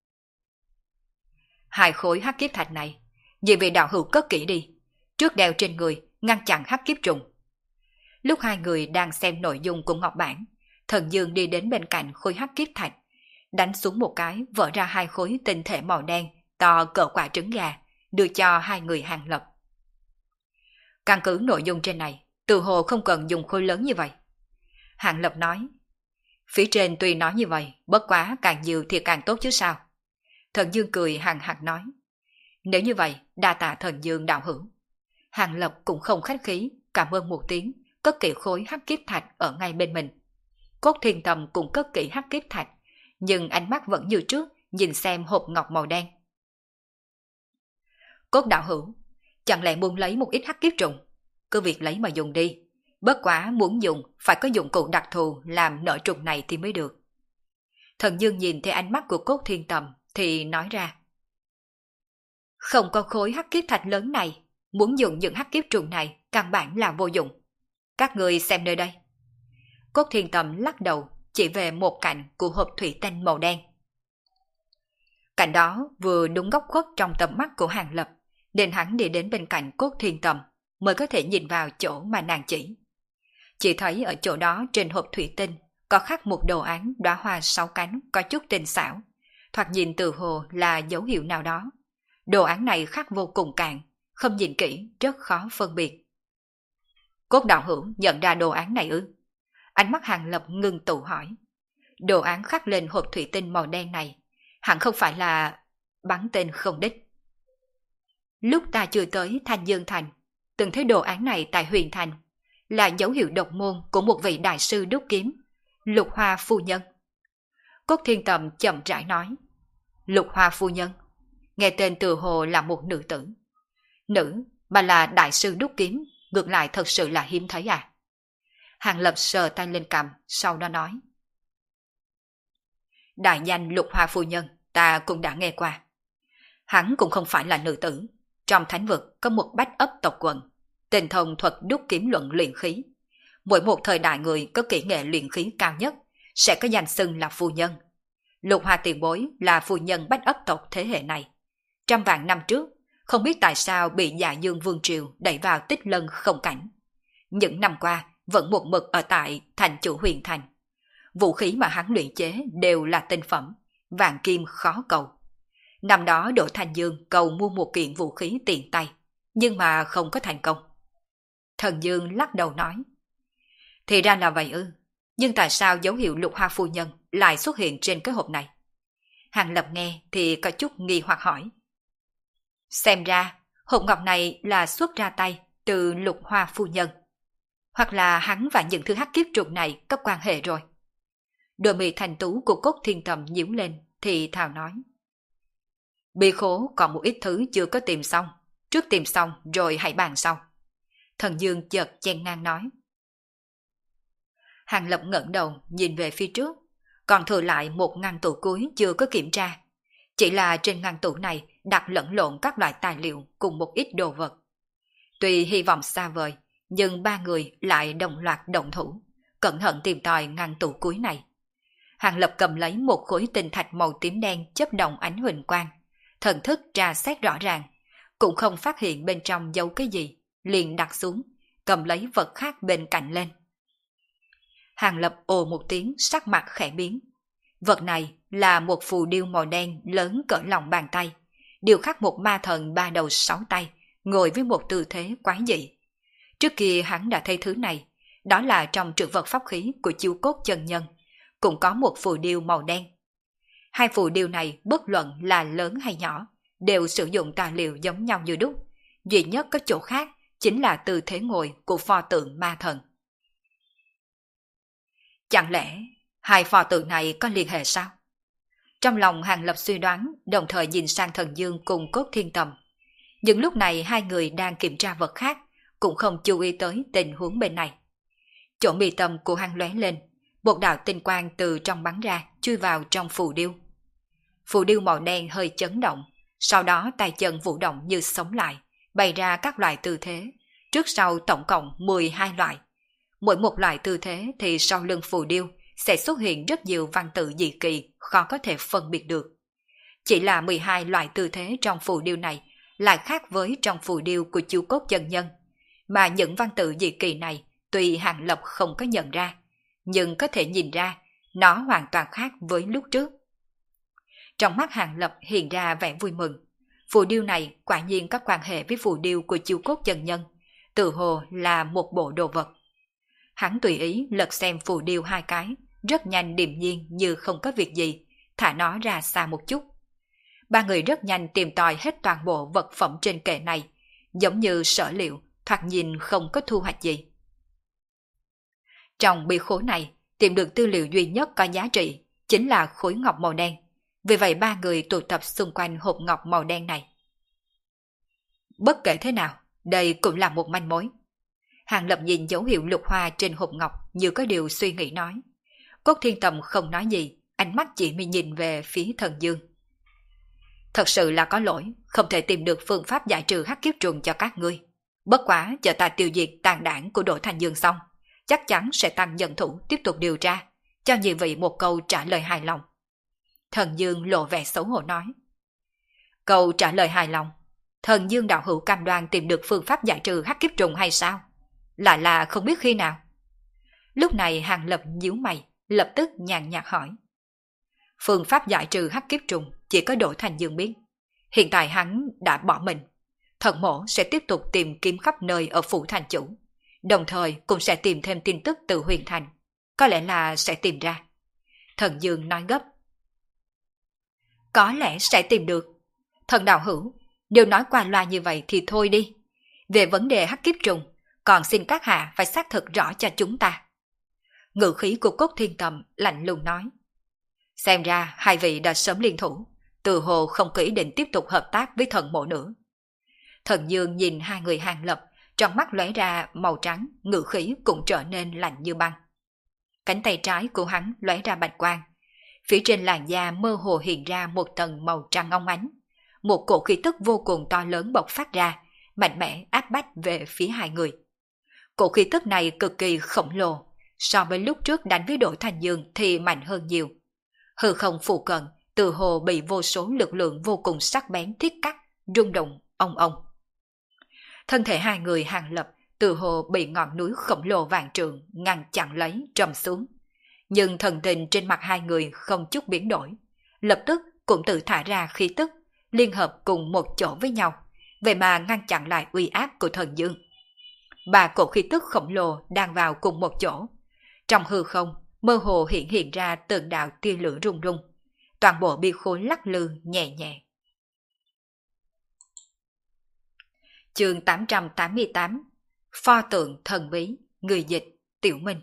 Hai khối hắc kiếp thạch này, vì vị đạo hữu cất kỹ đi, trước đeo trên người, ngăn chặn hắc kiếp trùng. Lúc hai người đang xem nội dung của ngọc bản, Thần Dương đi đến bên cạnh khối hắc kiếp thạch, đánh xuống một cái vỡ ra hai khối tinh thể màu đen to cỡ quả trứng gà, đưa cho hai người Hàng Lập. Căn cứ nội dung trên này, tự hồ không cần dùng khối lớn như vậy. Hàng Lập nói, phía trên tuy nói như vậy, bất quá càng nhiều thì càng tốt chứ sao. Thần Dương cười hằng hằng nói, nếu như vậy, đa tạ Thần Dương đạo hữu. Hàng Lập cũng không khách khí, cảm ơn một tiếng, cất kỹ khối hắc kiếp thạch ở ngay bên mình. Cốt Thiên Tầm cũng cất kỹ hắc kiếp thạch, nhưng ánh mắt vẫn như trước, nhìn xem hộp ngọc màu đen. Cốt đạo hữu, chẳng lẽ muốn lấy một ít hắc kiếp trùng? Cứ việc lấy mà dùng đi. Bất quá muốn dùng, phải có dụng cụ đặc thù làm nở trùng này thì mới được. Thần Dương nhìn thấy ánh mắt của Cốt Thiên Tầm thì nói ra. Không có khối hắc kiếp thạch lớn này, muốn dùng những hắc kiếp trùng này căn bản là vô dụng. Các người xem nơi đây. Cốt Thiên Tầm lắc đầu, chỉ về một cạnh của hộp thủy tinh màu đen. Cạnh đó vừa đúng góc khuất trong tầm mắt của Hàng Lập, nên hắn đi đến bên cạnh Cốt Thiên Tầm mới có thể nhìn vào chỗ mà nàng chỉ. Chỉ thấy ở chỗ đó trên hộp thủy tinh có khắc một đồ án đóa hoa sáu cánh có chút tinh xảo, thoạt nhìn từ hồ là dấu hiệu nào đó. Đồ án này khắc vô cùng cạn, không nhìn kỹ rất khó phân biệt. Cốt đạo hữu nhận ra đồ án này ư? Ánh mắt Hàng Lập ngưng tụ hỏi. Đồ án khắc lên hộp thủy tinh màu đen này, hẳn không phải là bắn tên không đích. Lúc ta chưa tới Thanh Dương Thành, từng thấy đồ án này tại Huyền Thành, là dấu hiệu độc môn của một vị đại sư đúc kiếm, Lục Hoa phu nhân. Cốt Thiên Tầm chậm rãi nói. Lục Hoa phu nhân, nghe tên từ hồ là một nữ tử. Nữ mà là đại sư đúc kiếm, ngược lại thật sự là hiếm thấy à? Hàng Lập sờ tay lên cằm, sau đó nói. Đại danh Lục Hoa phu nhân, ta cũng đã nghe qua. Hắn cũng không phải là nữ tử. Trong thánh vực có một bách ấp tộc quần, tinh thông thuật đúc kiếm luận luyện khí. Mỗi một thời đại người có kỹ nghệ luyện khí cao nhất sẽ có danh xưng là phu nhân. Lục Hoa tiền bối là phu nhân bách ấp tộc thế hệ này. Trăm vạn năm trước, không biết tại sao bị Dạ Dương Vương Triều đẩy vào Tích Lân không cảnh. Những năm qua vẫn một mực ở tại thành chủ Huyền Thành. Vũ khí mà hắn luyện chế đều là tinh phẩm, vàng kim khó cầu. Năm đó Đỗ Thanh Dương cầu mua một kiện vũ khí tiện tay, nhưng mà không có thành công. Thần Dương lắc đầu nói. Thì ra là vậy ư, nhưng tại sao dấu hiệu Lục Hoa phu nhân lại xuất hiện trên cái hộp này? Hàng Lập nghe thì có chút nghi hoặc hỏi. Xem ra, hộp ngọc này là xuất ra tay từ Lục Hoa phu nhân. Hoặc là hắn và những thứ hắc kiếp trùng này có quan hệ rồi. Đôi mi thành tú của Cốt Thiên Tầm nhíu lên thì thào nói. Bi khố còn một ít thứ chưa có tìm xong, trước tìm xong rồi hãy bàn sau. Thần Dương chợt chen ngang nói. Hàng Lập ngẩng đầu nhìn về phía trước, còn thừa lại một ngăn tủ cuối chưa có kiểm tra. Chỉ là trên ngăn tủ này đặt lẫn lộn các loại tài liệu cùng một ít đồ vật. Tuy hy vọng xa vời, nhưng ba người lại đồng loạt động thủ, cẩn thận tìm tòi ngăn tủ cuối này. Hàng Lập cầm lấy một khối tinh thạch màu tím đen chớp động ánh huỳnh quang, thần thức tra xét rõ ràng, cũng không phát hiện bên trong giấu cái gì, liền đặt xuống, cầm lấy vật khác bên cạnh lên. Hàng Lập ồ một tiếng, sắc mặt khẽ biến. Vật này là một phù điêu màu đen lớn cỡ lòng bàn tay, điêu khắc một ma thần ba đầu sáu tay, ngồi với một tư thế quái dị. Trước kia hắn đã thấy thứ này, đó là trong trữ vật pháp khí của Chiêu Cốt chân nhân, cũng có một phù điêu màu đen. Hai phù điêu này bất luận là lớn hay nhỏ, đều sử dụng tài liệu giống nhau như đúc, duy nhất có chỗ khác chính là tư thế ngồi của pho tượng ma thần. Chẳng lẽ hai pho tượng này có liên hệ sao? Trong lòng Hàng Lập suy đoán, đồng thời nhìn sang Thần Dương cùng Cốt Thiên Tầm. Nhưng lúc này hai người đang kiểm tra vật khác, cũng không chú ý tới tình huống bên này. Chỗ mi tâm của hắn lóe lên, một đạo tinh quang từ trong bắn ra, chui vào trong phù điêu. Phù điêu màu đen hơi chấn động, sau đó tay chân vũ động như sống lại, bày ra các loại tư thế, trước sau tổng cộng mười hai loại. Mỗi một loại tư thế thì sau lưng phù điêu sẽ xuất hiện rất nhiều văn tự dị kỳ, khó có thể phân biệt được. Chỉ là mười hai loại tư thế trong phù điêu này lại khác với trong phù điêu của Chiêu Cốt chân nhân, mà những văn tự dị kỳ này tuy Hàng Lập không có nhận ra, nhưng có thể nhìn ra nó hoàn toàn khác với lúc trước. Trong mắt Hàng Lập hiện ra vẻ vui mừng. Phù điêu này quả nhiên có quan hệ với phù điêu của Chiêu Cốt chân nhân, tự hồ là một bộ đồ vật. Hắn tùy ý lật xem phù điêu hai cái, rất nhanh điềm nhiên như không có việc gì, thả nó ra xa một chút. Ba người rất nhanh tìm tòi hết toàn bộ vật phẩm trên kệ này, giống như sở liệu, thoạt nhìn không có thu hoạch gì. Trong bi khố này, tìm được tư liệu duy nhất có giá trị, chính là khối ngọc màu đen. Vì vậy ba người tụ tập xung quanh hộp ngọc màu đen này. Bất kể thế nào, đây cũng là một manh mối. Hàng Lập nhìn dấu hiệu lục hoa trên hộp ngọc như có điều suy nghĩ nói. Cốt Thiên Tầm không nói gì, ánh mắt chỉ mi nhìn về phía Thần Dương. Thật sự là có lỗi, không thể tìm được phương pháp giải trừ hắc kiếp trùng cho các ngươi. Bất quá chờ ta tiêu diệt tàn đảng của Đỗ Thanh Dương xong, chắc chắn sẽ tăng nhân thủ tiếp tục điều tra, cho nhị vị một câu trả lời hài lòng. Thần Dương lộ vẻ xấu hổ nói. Câu trả lời hài lòng? Thần Dương đạo hữu cam đoan tìm được phương pháp giải trừ hắc kiếp trùng hay sao? Lại là không biết khi nào? Lúc này Hàng Lập nhíu mày, lập tức nhàn nhạt hỏi. Phương pháp giải trừ hắc kiếp trùng chỉ có Đỗ Thanh Dương biết. Hiện tại hắn đã bỏ mình. Thần mổ sẽ tiếp tục tìm kiếm khắp nơi ở phủ thành chủ, đồng thời cũng sẽ tìm thêm tin tức từ Huyền Thành. Có lẽ là sẽ tìm ra. Thần Dương nói gấp. Có lẽ sẽ tìm được. Thần đạo hữu, nếu nói qua loa như vậy thì thôi đi. Về vấn đề hắc kiếp trùng, còn xin các hạ phải xác thực rõ cho chúng ta. Ngữ khí của Cốt Thiên Tầm lạnh lùng nói. Xem ra hai vị đã sớm liên thủ, từ hồ không có ý định tiếp tục hợp tác với thần mộ nữa. Thần Dương nhìn hai người Hàng Lập, trong mắt lóe ra màu trắng, ngữ khí cũng trở nên lạnh như băng. Cánh tay trái của hắn lóe ra bạch quang, phía trên làn da mơ hồ hiện ra một tầng màu trắng óng ánh, một cổ khí tức vô cùng to lớn bộc phát ra, mạnh mẽ áp bách về phía hai người. Cổ khí tức này cực kỳ khổng lồ, so với lúc trước đánh với Đỗ Thanh Dương thì mạnh hơn nhiều. Hư không phụ cận, từ hồ bị vô số lực lượng vô cùng sắc bén thiết cắt, rung động, ong ong. Thân thể hai người Hàng Lập từ hồ bị ngọn núi khổng lồ vạn trượng ngăn chặn lấy trầm xuống. Nhưng thần tình trên mặt hai người không chút biến đổi, lập tức cũng tự thả ra khí tức, liên hợp cùng một chỗ với nhau, vậy mà ngăn chặn lại uy áp của Thần Dương. Ba cổ khí tức khổng lồ đang vào cùng một chỗ. Trong hư không, mơ hồ hiện hiện ra từng đạo tia lửa rung rung. Toàn bộ bi khối lắc lư nhẹ nhẹ. Chương tám trăm tám mươi tám. Pho tượng thần bí, người dịch, Tiểu Minh.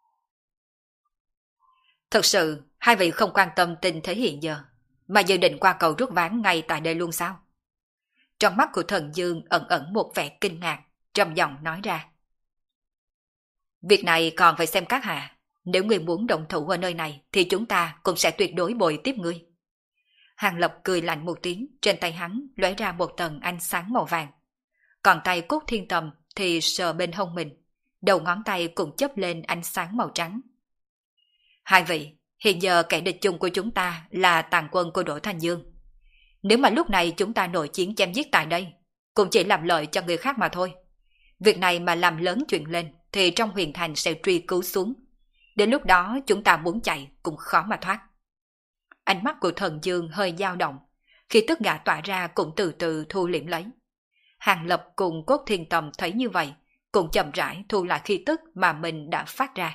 Thật sự, hai vị không quan tâm tình thế hiện giờ, mà dự định qua cầu rút ván ngay tại đây luôn sao? Trong mắt của Thần Dương ẩn ẩn một vẻ kinh ngạc, trầm giọng nói ra. Việc này còn phải xem các hạ. Nếu người muốn động thủ ở nơi này thì chúng ta cũng sẽ tuyệt đối bồi tiếp ngươi. Hàng Lập cười lạnh một tiếng, trên tay hắn lóe ra một tầng ánh sáng màu vàng. Còn tay Cốt Thiên Tầm thì sờ bên hông mình, đầu ngón tay cũng chớp lên ánh sáng màu trắng. Hai vị, hiện giờ kẻ địch chung của chúng ta là tàn quân của Đỗ Thanh Dương. Nếu mà lúc này chúng ta nội chiến chém giết tại đây, cũng chỉ làm lợi cho người khác mà thôi. Việc này mà làm lớn chuyện lên thì trong Huyền Thành sẽ truy cứu xuống. Đến lúc đó chúng ta muốn chạy cũng khó mà thoát. Ánh mắt của Thần Dương hơi dao động, khi tức gã tỏa ra cũng từ từ thu liễm lấy. Hàng Lập cùng Cốt Thiên Tầm thấy như vậy, cũng chậm rãi thu lại khí tức mà mình đã phát ra.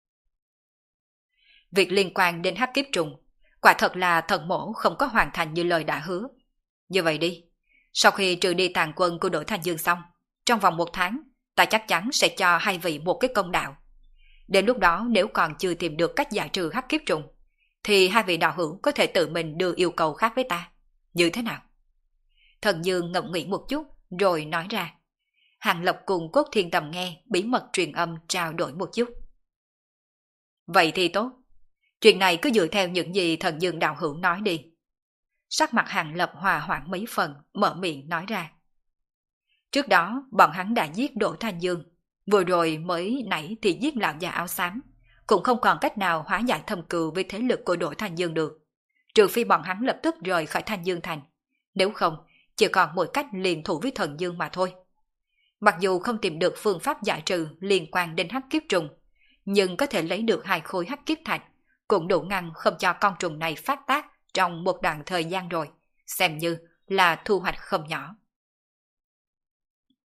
Việc liên quan đến hắc kiếp trùng, quả thật là thần mổ không có hoàn thành như lời đã hứa. Như vậy đi, sau khi trừ đi tàn quân của Đỗ Thanh Dương xong, trong vòng một tháng, ta chắc chắn sẽ cho hai vị một cái công đạo. Đến lúc đó nếu còn chưa tìm được cách giải trừ hắc kiếp trùng, thì hai vị đạo hữu có thể tự mình đưa yêu cầu khác với ta. Như thế nào? Thần Dương ngẫm nghĩ một chút, rồi nói ra. Hàng Lập cùng Cốt Thiên Tầm nghe, bí mật truyền âm trao đổi một chút. Vậy thì tốt. Chuyện này cứ dựa theo những gì Thần Dương đạo hữu nói đi. Sắc mặt Hàng Lập hòa hoãn mấy phần, mở miệng nói ra. Trước đó, bọn hắn đã giết Đỗ Thanh Dương. Vừa rồi mới nãy thì giết lão già áo xám, cũng không còn cách nào hóa giải thâm cừu với thế lực của Đỗ Thanh Dương được. Trừ phi bọn hắn lập tức rời khỏi Thanh Dương Thành. Nếu không, chỉ còn một cách liên thủ với Thần Dương mà thôi. Mặc dù không tìm được phương pháp giải trừ liên quan đến hắc kiếp trùng, nhưng có thể lấy được hai khối hắc kiếp thạch, cũng đủ ngăn không cho con trùng này phát tác trong một đoạn thời gian rồi, xem như là thu hoạch không nhỏ.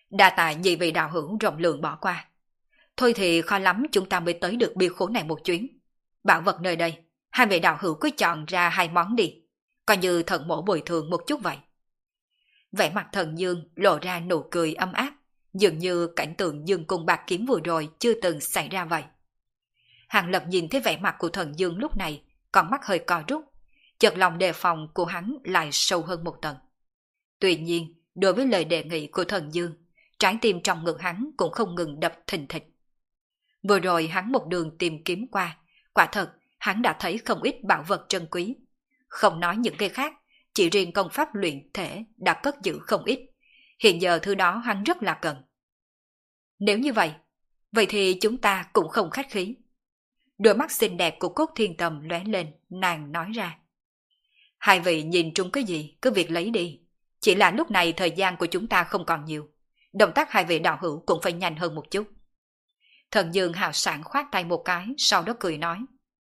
Đa tạ nhị vị đạo hữu rộng lượng bỏ qua. Thôi thì khó lắm chúng ta mới tới được bia khố này một chuyến. Bảo vật nơi đây, hai vị đạo hữu cứ chọn ra hai món đi, coi như thần mổ bồi thường một chút vậy. Vẻ mặt Thần Dương lộ ra nụ cười ấm áp, dường như cảnh tượng dương cung bạc kiếm vừa rồi chưa từng xảy ra vậy. Hàng Lập nhìn thấy vẻ mặt của Thần Dương lúc này, con mắt hơi co rút, chợt lòng đề phòng của hắn lại sâu hơn một tầng. Tuy nhiên, đối với lời đề nghị của Thần Dương, trái tim trong ngực hắn cũng không ngừng đập thình thịch. Vừa rồi hắn một đường tìm kiếm qua, quả thật hắn đã thấy không ít bảo vật trân quý. Không nói những cái khác, chỉ riêng công pháp luyện thể đã cất giữ không ít. Hiện giờ thứ đó hắn rất là cần. Nếu như vậy, vậy thì chúng ta cũng không khách khí. Đôi mắt xinh đẹp của Cốt Thiên Tầm lóe lên, nàng nói ra. Hai vị nhìn trúng cái gì, cứ việc lấy đi. Chỉ là lúc này thời gian của chúng ta không còn nhiều. Động tác hai vị đạo hữu cũng phải nhanh hơn một chút. Thần Dương hào sảng khoát tay một cái, sau đó cười nói.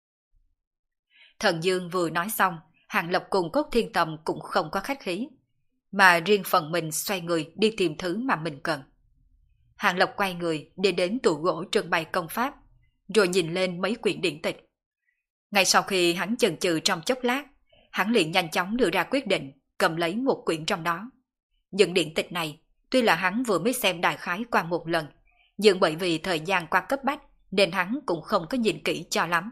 Thần Dương vừa nói xong, Hàng Lập cùng Cốt Thiên Tầm cũng không có khách khí, mà riêng phần mình xoay người đi tìm thứ mà mình cần. Hàng Lập quay người đi đến tủ gỗ trưng bày công pháp, rồi nhìn lên mấy quyển điển tịch. Ngay sau khi hắn chần chừ trong chốc lát, hắn liền nhanh chóng đưa ra quyết định, cầm lấy một quyển trong đó. Những điển tịch này, tuy là hắn vừa mới xem đại khái qua một lần, nhưng bởi vì thời gian qua cấp bách, nên hắn cũng không có nhìn kỹ cho lắm.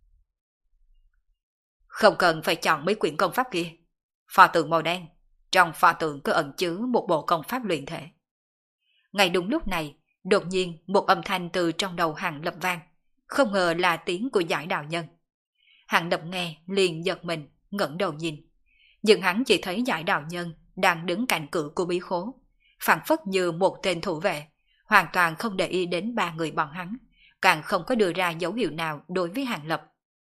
Không cần phải chọn mấy quyển công pháp kia. Pho tượng màu đen, trong pho tượng có ẩn chứa một bộ công pháp luyện thể. Ngay đúng lúc này, đột nhiên một âm thanh từ trong đầu Hàng Lập vang, không ngờ là tiếng của Giải Đạo Nhân. Hàng Lập nghe liền giật mình, ngẩng đầu nhìn, nhưng hắn chỉ thấy Giải Đạo Nhân đang đứng cạnh cửa của bí khố, phảng phất như một tên thủ vệ, hoàn toàn không để ý đến ba người bọn hắn, càng không có đưa ra dấu hiệu nào đối với Hàng Lập.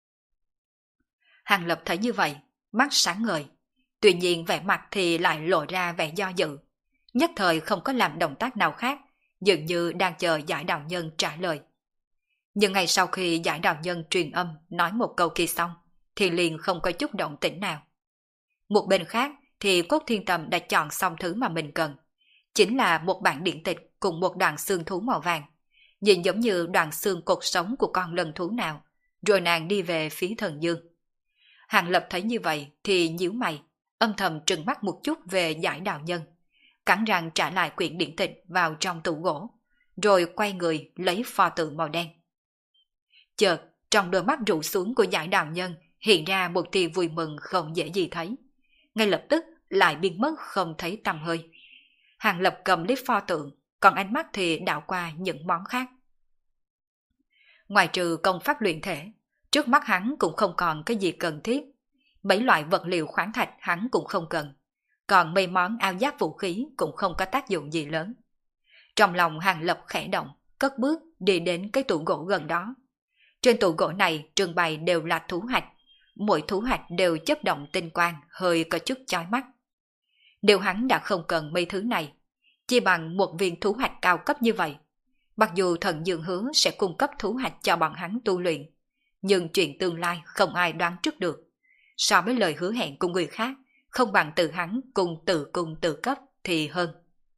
Hàng Lập thấy như vậy, mắt sáng ngời, tuy nhiên vẻ mặt thì lại lộ ra vẻ do dự, nhất thời không có làm động tác nào khác, dường như đang chờ Giải Đạo Nhân trả lời. Nhưng ngay sau khi Giải Đạo Nhân truyền âm nói một câu kia xong, thì liền không có chút động tĩnh nào. Một bên khác thì Cốt Thiên Tầm đã chọn xong thứ mà mình cần, chính là một bản điển tịch cùng một đoạn xương thú màu vàng, nhìn giống như đoạn xương cột sống của con lân thú nào, rồi nàng đi về phía Thần Dương. Hàng Lập thấy như vậy thì nhíu mày, âm thầm trừng mắt một chút về Giải Đạo Nhân, cắn răng trả lại quyển điển tịch vào trong tủ gỗ, rồi quay người lấy pho tượng màu đen. Chợt, trong đôi mắt rũ xuống của Giải Đạo Nhân hiện ra một tia vui mừng không dễ gì thấy, ngay lập tức lại biến mất không thấy tăm hơi. Hàng Lập cầm lấy pho tượng, còn ánh mắt thì đảo qua những món khác. Ngoài trừ công pháp luyện thể, trước mắt hắn cũng không còn cái gì cần thiết. Mấy loại vật liệu khoáng thạch hắn cũng không cần, còn mấy món áo giáp vũ khí cũng không có tác dụng gì lớn. Trong lòng Hàng Lập khẽ động, cất bước đi đến cái tủ gỗ gần đó. Trên tủ gỗ này trưng bày đều là thú hạch, mỗi thú hạch đều chớp động tinh quang, hơi có chút chói mắt. Nếu hắn đã không cần mấy thứ này, chỉ bằng một viên thú hạch cao cấp như vậy, mặc dù Thần Dương hứa sẽ cung cấp thú hạch cho bọn hắn tu luyện, nhưng chuyện tương lai không ai đoán trước được. So với lời hứa hẹn của người khác, không bằng tự hắn cùng tự cung tự cấp thì hơn.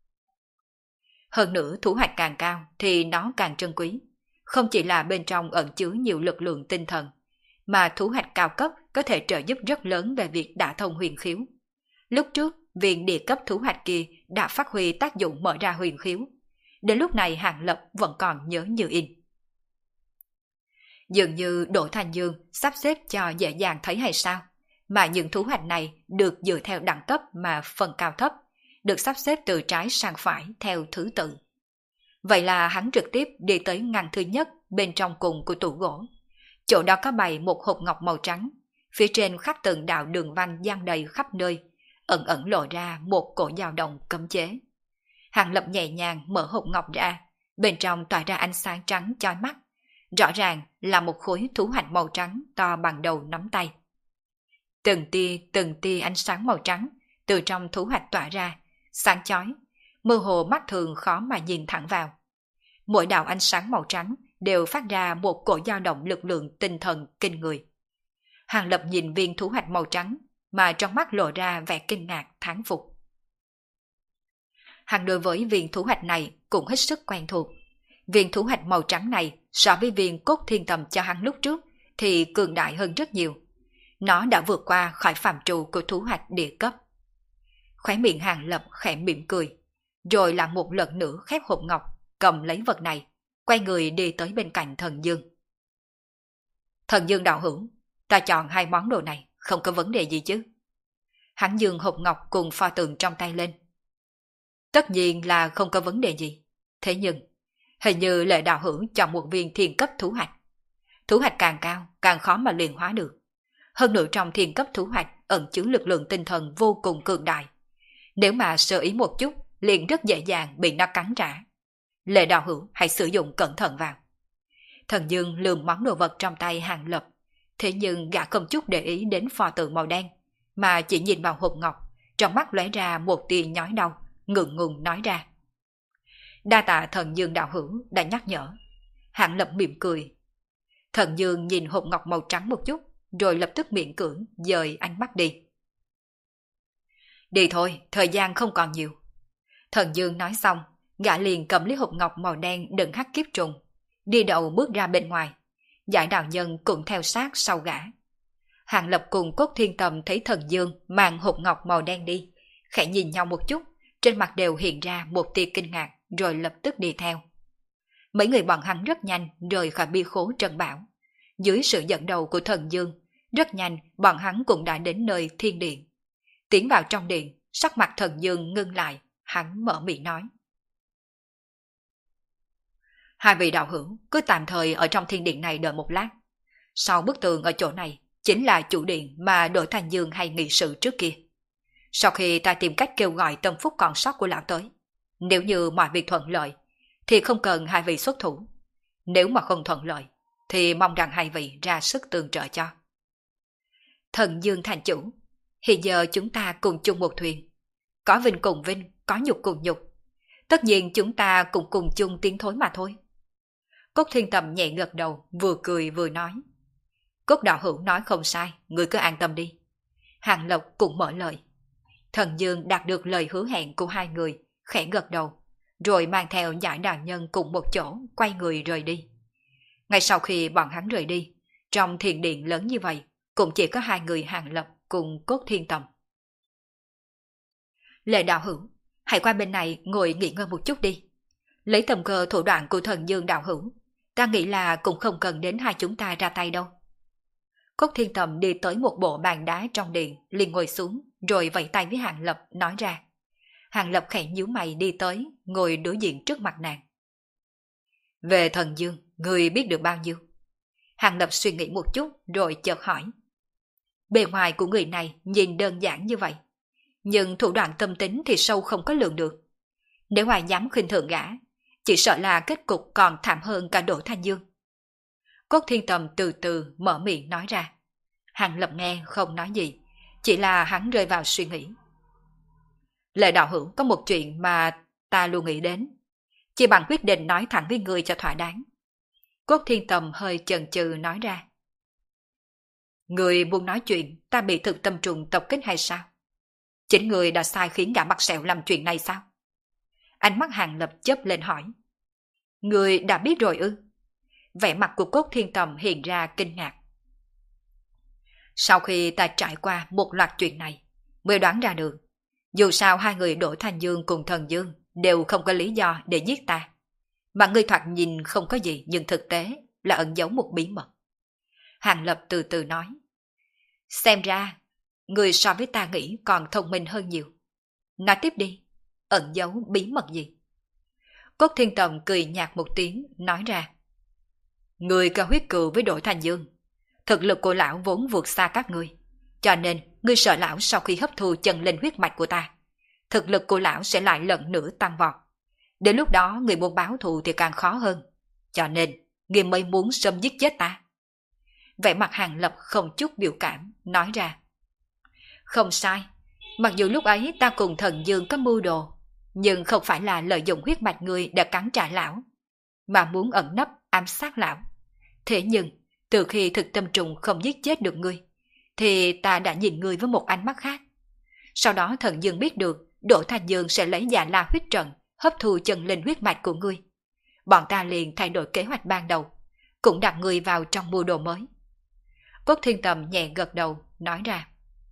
Hơn nữa thú hạch càng cao thì nó càng trân quý, không chỉ là bên trong ẩn chứa nhiều lực lượng tinh thần, mà thú hạch cao cấp có thể trợ giúp rất lớn về việc đả thông huyền khiếu. Lúc trước, viên địa cấp thú hạch kia đã phát huy tác dụng mở ra huyền khiếu. Đến lúc này Hàng Lập vẫn còn nhớ như in. Dường như Đỗ Thanh Dương sắp xếp cho dễ dàng thấy hay sao, mà những thú hạch này được dựa theo đẳng cấp mà phần cao thấp, được sắp xếp từ trái sang phải theo thứ tự. Vậy là hắn trực tiếp đi tới ngăn thứ nhất bên trong cùng của tủ gỗ. Chỗ đó có bày một hộp ngọc màu trắng, phía trên khắc từng đạo đường văn dang đầy khắp nơi, ẩn ẩn lộ ra một cổ dao động cấm chế. Hàng Lập nhẹ nhàng mở hộp ngọc ra, bên trong tỏa ra ánh sáng trắng chói mắt, rõ ràng là một khối thú hạch màu trắng to bằng đầu nắm tay. Từng tia từng tia ánh sáng màu trắng từ trong thú hạch tỏa ra, sáng chói, mơ hồ mắt thường khó mà nhìn thẳng vào. Mỗi đạo ánh sáng màu trắng đều phát ra một cổ dao động lực lượng tinh thần kinh người. Hàng Lập nhìn viên thú hạch màu trắng mà trong mắt lộ ra vẻ kinh ngạc thán phục. Hắn đối với viên thú hạch này cũng hết sức quen thuộc. Viên thú hạch màu trắng này so với viên cốt thiên tầm cho hắn lúc trước thì cường đại hơn rất nhiều. Nó đã vượt qua khỏi phạm trù của thú hạch địa cấp. Khóe miệng Hàng Lập khẽ mỉm cười, rồi làm một lần nữa khép hộp ngọc, cầm lấy vật này, quay người đi tới bên cạnh Thần Dương. Thần Dương đạo hữu, ta chọn hai món đồ này, không có vấn đề gì chứ? Hắn dương hộp ngọc cùng pho tượng trong tay lên. Tất nhiên là không có vấn đề gì. Thế nhưng, hình như Lệ đạo hữu chọn một viên thiên cấp thú hạch. Thú hạch càng cao, càng khó mà luyện hóa được. Hơn nữa trong thiên cấp thú hạch ẩn chứa lực lượng tinh thần vô cùng cường đại. Nếu mà sơ ý một chút, liền rất dễ dàng bị nó cắn trả. Lệ đạo hữu hãy sử dụng cẩn thận vào. Thần Dương lườm món đồ vật trong tay Hàng Lập, thế nhưng gã không chút để ý đến pho tượng màu đen, mà chỉ nhìn vào hộp ngọc, trong mắt lóe ra một tia nhói đau, ngượng ngùng nói ra. Đa tạ Thần Dương đạo hữu đã nhắc nhở. Hàng Lập mỉm cười. Thần Dương nhìn hộp ngọc màu trắng một chút, rồi lập tức miễn cưỡng dời ánh mắt đi. Đi thôi, thời gian không còn nhiều. Thần Dương nói xong, gã liền cầm lấy hộp ngọc màu đen đựng hắc kiếp trùng, đi đầu bước ra bên ngoài. Giải đạo nhân cũng theo sát sau gã. Hàng Lập cùng Cốt Thiên Tầm thấy Thần Dương mang hộp ngọc màu đen đi, khẽ nhìn nhau một chút, trên mặt đều hiện ra một tia kinh ngạc, rồi lập tức đi theo. Mấy người bọn hắn rất nhanh rời khỏi bi khố Trần Bảo. Dưới sự dẫn đầu của Thần Dương, rất nhanh bọn hắn cũng đã đến nơi thiên điện. Tiến vào trong điện, sắc mặt Thần Dương ngưng lại, hắn mở miệng nói. Hai vị đạo hữu cứ tạm thời ở trong thiên điện này đợi một lát. Sau bức tường ở chỗ này chính là chủ điện mà Đỗ Thanh Dương hay nghị sự trước kia. Sau khi ta tìm cách kêu gọi tâm phúc còn sót của lão tới, nếu như mọi việc thuận lợi thì không cần hai vị xuất thủ. Nếu mà không thuận lợi thì mong rằng hai vị ra sức tương trợ cho. Thần Dương thành chủ, hiện giờ chúng ta cùng chung một thuyền. Có vinh cùng vinh, có nhục cùng nhục. Tất nhiên chúng ta cũng cùng chung tiến thối mà thôi. Cốt Thiên Tầm nhẹ gật đầu, vừa cười vừa nói. Cốt đạo hữu nói không sai, người cứ an tâm đi. Hàng Lộc cũng mở lời. Thần Dương đạt được lời hứa hẹn của hai người, khẽ gật đầu, rồi mang theo Giải đạo nhân cùng một chỗ, quay người rời đi. Ngay sau khi bọn hắn rời đi, trong thiền điện lớn như vậy, cũng chỉ có hai người Hàng Lập cùng Cốt Thiên Tầm. Lệ đạo hữu, hãy qua bên này ngồi nghỉ ngơi một chút đi. Lấy tầm cơ thủ đoạn của Thần Dương đạo hữu, ta nghĩ là cũng không cần đến hai chúng ta ra tay đâu. Cốt Thiên Tầm đi tới một bộ bàn đá trong điện, liền ngồi xuống, rồi vẫy tay với Hàng Lập, nói ra. Hàng Lập khẽ nhíu mày đi tới, ngồi đối diện trước mặt nàng. Về Thần Dương, người biết được bao nhiêu? Hàng Lập suy nghĩ một chút, rồi chợt hỏi. Bề ngoài của người này nhìn đơn giản như vậy, nhưng thủ đoạn tâm tính thì sâu không có lường được. Nếu ai dám khinh thường gã, chỉ sợ là kết cục còn thảm hơn cả Đỗ Thanh Dương. Cốt Thiên Tầm từ từ mở miệng nói ra. Hàng Lập nghe không nói gì, chỉ là hắn rơi vào suy nghĩ. Lệ đạo hữu có một chuyện mà ta luôn nghĩ đến, chỉ bằng quyết định nói thẳng với người cho thỏa đáng. Cốt Thiên Tầm hơi chần chừ nói ra. Người muốn nói chuyện ta bị thực tâm trùng tập kích hay sao? Chính người đã sai khiến gã mặt sẹo làm chuyện này sao? Ánh mắt Hàng Lập chớp lên hỏi. Người đã biết rồi ư? Vẻ mặt của Cốt Thiên Tầm hiện ra kinh ngạc. Sau khi ta trải qua một loạt chuyện này, mới đoán ra được, dù sao hai người Đỗ Thanh Dương cùng Thần Dương đều không có lý do để giết ta. Mà người thoạt nhìn không có gì, nhưng thực tế là ẩn giấu một bí mật. Hàng Lập từ từ nói. Xem ra, người so với ta nghĩ còn thông minh hơn nhiều. Nói tiếp đi, ẩn giấu bí mật gì? Cốt Thiên Tầm cười nhạt một tiếng, nói ra. Người có huyết cừu với Đỗ Thanh Dương. Thực lực của lão vốn vượt xa các ngươi, cho nên ngươi sợ lão sau khi hấp thu chân linh huyết mạch của ta, thực lực của lão sẽ lại lần nữa tăng vọt. Đến lúc đó người muốn báo thù thì càng khó hơn, cho nên ngươi mới muốn xâm giết chết ta. Vẻ mặt Hàng Lập không chút biểu cảm, nói ra. Không sai, mặc dù lúc ấy ta cùng Thần Dương có mưu đồ, nhưng không phải là lợi dụng huyết mạch ngươi để cắn trả lão, mà muốn ẩn nấp ám sát lão. Thế nhưng từ khi thực tâm trùng không giết chết được ngươi, thì ta đã nhìn ngươi với một ánh mắt khác. Sau đó Thần Dương biết được Đỗ Thành Dương sẽ lấy Dạ La huyết trận hấp thu chân linh huyết mạch của ngươi. Bọn ta liền thay đổi kế hoạch ban đầu, cũng đặt ngươi vào trong mưu đồ mới. Cốt Thiên Tầm nhẹ gật đầu, nói ra.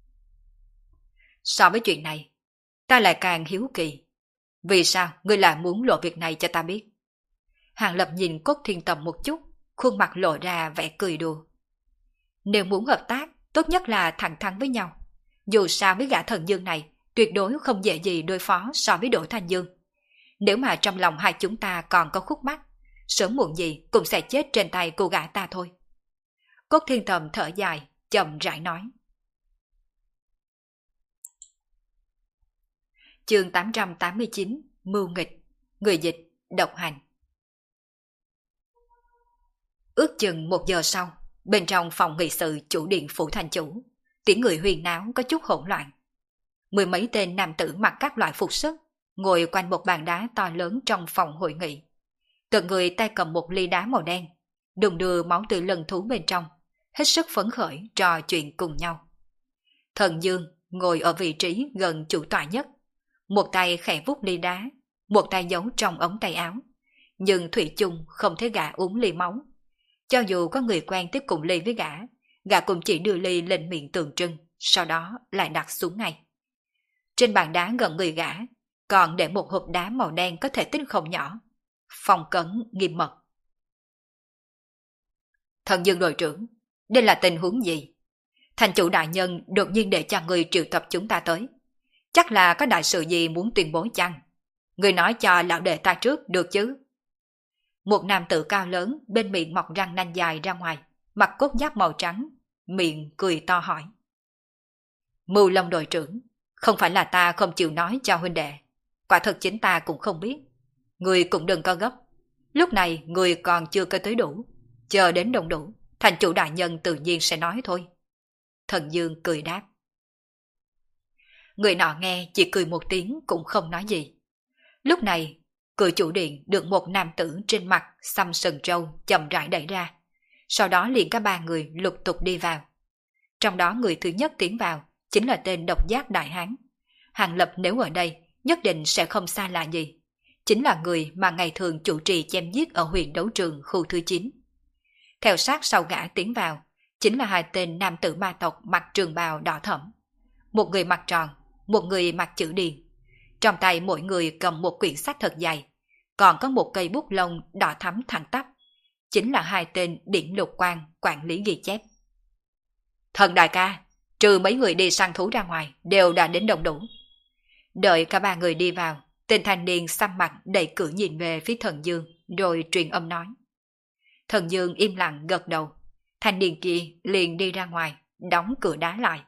So với chuyện này, ta lại càng hiếu kỳ. Vì sao ngươi lại muốn lộ việc này cho ta biết? Hàng Lập nhìn Cốt Thiên Tầm một chút, khuôn mặt lộ ra vẻ cười đùa. Nếu muốn hợp tác, tốt nhất là thẳng thắn với nhau. Dù sao với gã thần dương này, tuyệt đối không dễ gì đối phó so với Đỗ Thanh Dương. Nếu mà trong lòng hai chúng ta còn có khúc mắc, sớm muộn gì cũng sẽ chết trên tay cô gã ta thôi. Cốt Thiên Tầm thở dài, chậm rãi nói. Chương tám trăm tám mươi chín, Mưu nghịch, người dịch, độc hành. Ước chừng một giờ sau, bên trong phòng nghị sự chủ điện phủ thành chủ, tiếng người huyên náo có chút hỗn loạn. Mười mấy tên nam tử mặc các loại phục sức, ngồi quanh một bàn đá to lớn trong phòng hội nghị. Từng người tay cầm một ly đá màu đen, đùng đưa máu tươi lần thú bên trong, hết sức phấn khởi trò chuyện cùng nhau. Thần Dương ngồi ở vị trí gần chủ tọa nhất, một tay khẽ vuốt ly đá, một tay giấu trong ống tay áo, nhưng thủy chung không thấy gã uống ly máu. Cho dù có người quen tiếp cùng ly với gã, gã cũng chỉ đưa ly lên miệng tượng trưng, sau đó lại đặt xuống ngay. Trên bàn đá gần người gã, còn để một hộp đá màu đen có thể tích không nhỏ. Phong cấn nghiêm mật. Thần Dương đội trưởng, đây là tình huống gì? Thành chủ đại nhân đột nhiên để cho người triệu tập chúng ta tới. Chắc là có đại sự gì muốn tuyên bố chăng? Người nói cho lão đệ ta trước được chứ? Một nam tử cao lớn bên miệng mọc răng nanh dài ra ngoài, mặc cốt giáp màu trắng, miệng cười to hỏi. Mưu Long đội trưởng, không phải là ta không chịu nói cho huynh đệ. Quả thật chính ta cũng không biết. Người cũng đừng có gấp. Lúc này người còn chưa có tới đủ. Chờ đến đông đủ, thành chủ đại nhân tự nhiên sẽ nói thôi. Thần Dương cười đáp. Người nọ nghe chỉ cười một tiếng cũng không nói gì. Lúc này, cửa chủ điện được một nam tử trên mặt xăm sừng trâu chậm rãi đẩy ra. Sau đó liền cả ba người lục tục đi vào. Trong đó người thứ nhất tiến vào chính là tên độc giác đại hán. Hàng Lập nếu ở đây nhất định sẽ không xa lạ gì. Chính là người mà ngày thường chủ trì chém giết ở huyện đấu trường khu thứ chín. Theo sát sau gã tiến vào, chính là hai tên nam tử ma tộc mặc trường bào đỏ thẫm. Một người mặc tròn, một người mặc chữ điền. Trong tay mỗi người cầm một quyển sách thật dày, còn có một cây bút lông đỏ thắm thẳng tắp. Chính là hai tên điển lục quan quản lý ghi chép. Thần đại ca, trừ mấy người đi săn thú ra ngoài, đều đã đến đông đủ. Đợi cả ba người đi vào, tên thanh niên xăm mặt đẩy cửa nhìn về phía Thần Dương, rồi truyền âm nói. Thần Dương im lặng gật đầu, thanh niên kia liền đi ra ngoài, đóng cửa đá lại.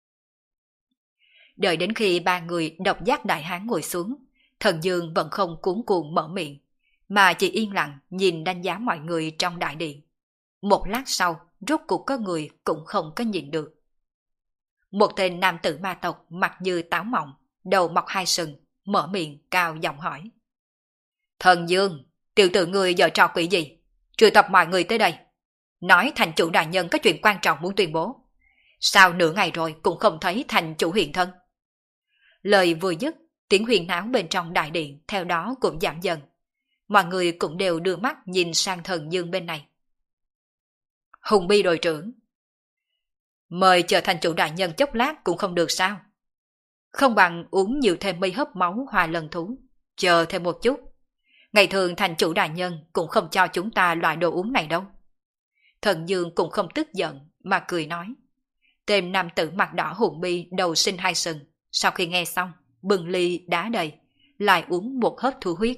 Đợi đến khi ba người độc giác đại hán ngồi xuống, Thần Dương vẫn không cuống cuồng mở miệng, mà chỉ yên lặng nhìn đánh giá mọi người trong đại điện. Một lát sau, rốt cuộc có người cũng không có nhìn được. Một tên nam tử ma tộc mặt như táo mọng, đầu mọc hai sừng, mở miệng cao giọng hỏi. Thần Dương, tiểu tử người giở trò quỷ gì? Triệu tập mọi người tới đây. Nói thành chủ đại nhân có chuyện quan trọng muốn tuyên bố. Sao nửa ngày rồi cũng không thấy thành chủ hiện thân? Lời vừa dứt, tiếng huyền náo bên trong đại điện theo đó cũng giảm dần. Mọi người cũng đều đưa mắt nhìn sang Thần Dương bên này. Hùng Bi đội trưởng, mời chờ thành chủ đại nhân chốc lát cũng không được sao? Không bằng uống nhiều thêm mây hấp máu hòa lần thú, chờ thêm một chút. Ngày thường thành chủ đại nhân cũng không cho chúng ta loại đồ uống này đâu. Thần Dương cũng không tức giận mà cười nói. Tên nam tử mặt đỏ Hùng Bi đầu sinh hai sừng, sau khi nghe xong, bừng ly đá đầy, lại uống một hớp thu huyết.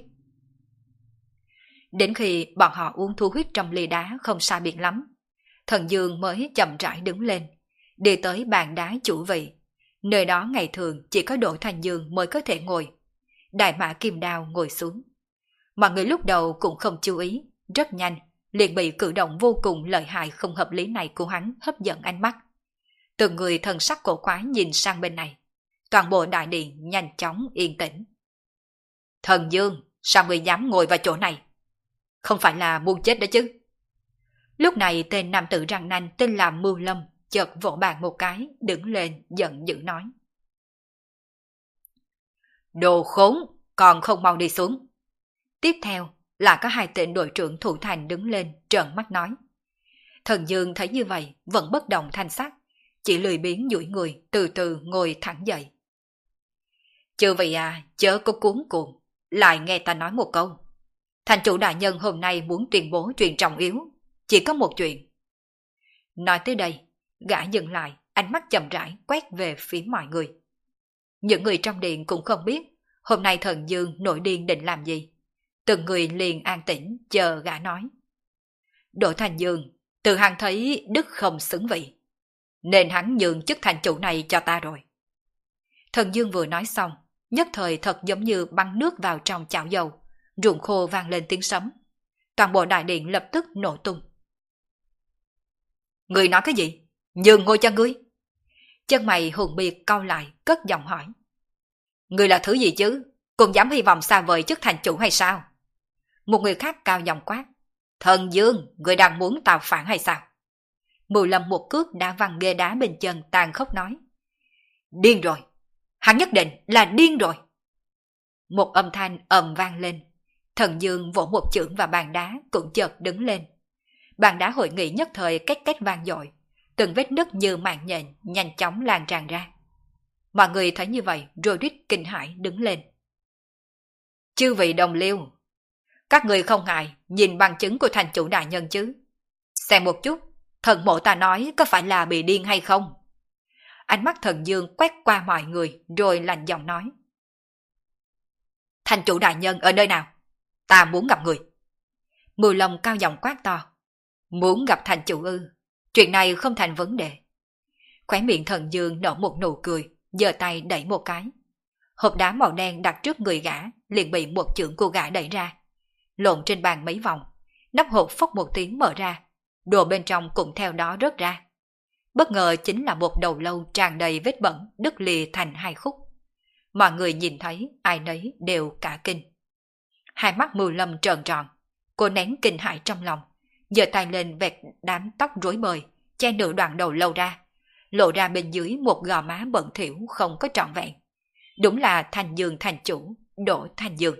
Đến khi bọn họ uống thu huyết trong ly đá không sai biệt lắm, Thần Dương mới chậm rãi đứng lên, đi tới bàn đá chủ vị. Nơi đó ngày thường chỉ có Đỗ Thanh Dương mới có thể ngồi. Đại mã kim đao ngồi xuống. Mọi người lúc đầu cũng không chú ý, rất nhanh, liền bị cử động vô cùng lợi hại không hợp lý này của hắn hấp dẫn ánh mắt. Từng người thần sắc cổ quái nhìn sang bên này. Toàn bộ đại điện nhanh chóng yên tĩnh. Thần Dương, sao người dám ngồi vào chỗ này? Không phải là muốn chết đó chứ? Lúc này tên nam tử răng nanh tên là Mưu Lâm chợt vỗ bàn một cái, đứng lên giận dữ nói. Đồ khốn, còn không mau đi xuống. Tiếp theo là có hai tên đội trưởng thủ thành đứng lên trợn mắt nói. Thần Dương thấy như vậy vẫn bất động thanh sắc, chỉ lười biếng duỗi người từ từ ngồi thẳng dậy. Chư vị à, chớ có cuống cuồng, lại nghe ta nói một câu. Thành chủ đại nhân hôm nay muốn tuyên bố chuyện trọng yếu, chỉ có một chuyện. Nói tới đây, gã dừng lại, ánh mắt chậm rãi quét về phía mọi người. Những người trong điện cũng không biết hôm nay Thần Dương nổi điên định làm gì. Từng người liền an tĩnh chờ gã nói. Đỗ Thành Dương, từ hắn thấy đức không xứng vị, nên hắn nhường chức thành chủ này cho ta rồi. Thần Dương vừa nói xong, nhất thời thật giống như bắn nước vào trong chảo dầu, ruộng khô vang lên tiếng sấm. Toàn bộ đại điện lập tức nổ tung. Ngươi nói cái gì? Nhường ngôi cho ngươi? Chân mày hùng biệt cau lại, cất giọng hỏi. Ngươi là thứ gì chứ? Cũng dám hy vọng xa vời chức thành chủ hay sao? Một người khác cao giọng quát. Thần Dương, ngươi đang muốn tạo phản hay sao? Mù Lâm một cước đã văng ghê đá bên chân tàn khốc nói. Điên rồi! Hắn nhất định là điên rồi! Một âm thanh ầm vang lên. Thần Dương vỗ một chưởng vào bàn đá cũng chợt đứng lên. Bàn đá hội nghị nhất thời két két vang dội, từng vết nứt như mạng nhện nhanh chóng lan tràn ra. Mọi người thấy như vậy rồi rít kinh hãi đứng lên. Chư vị đồng liêu, các người không ngại nhìn bằng chứng của thành chủ đại nhân chứ? Xem một chút, thần mộ ta nói có phải là bị điên hay không? Ánh mắt Thần Dương quét qua mọi người rồi lạnh giọng nói. Thành chủ đại nhân ở nơi nào? Ta muốn gặp người. Mười Long cao giọng quát to. Muốn gặp thành chủ ư? Chuyện này không thành vấn đề. Khóe miệng Thần Dương nở một nụ cười, giơ tay đẩy một cái. Hộp đá màu đen đặt trước người gã liền bị một chưởng của gã đẩy ra, lộn trên bàn mấy vòng, nắp hộp phốc một tiếng mở ra, đồ bên trong cũng theo đó rớt ra. Bất ngờ chính là một đầu lâu tràn đầy vết bẩn đứt lìa thành hai khúc. Mọi người nhìn thấy ai nấy đều cả kinh. Hai mắt Mưu Lâm trợn tròn, cô nén kinh hãi trong lòng, giơ tay lên vẹt đám tóc rối bời, che nửa đoạn đầu lâu ra, lộ ra bên dưới một gò má bẩn thỉu không có trọn vẹn. Đúng là Thành Dương thành chủ, Đỗ Thành Dương.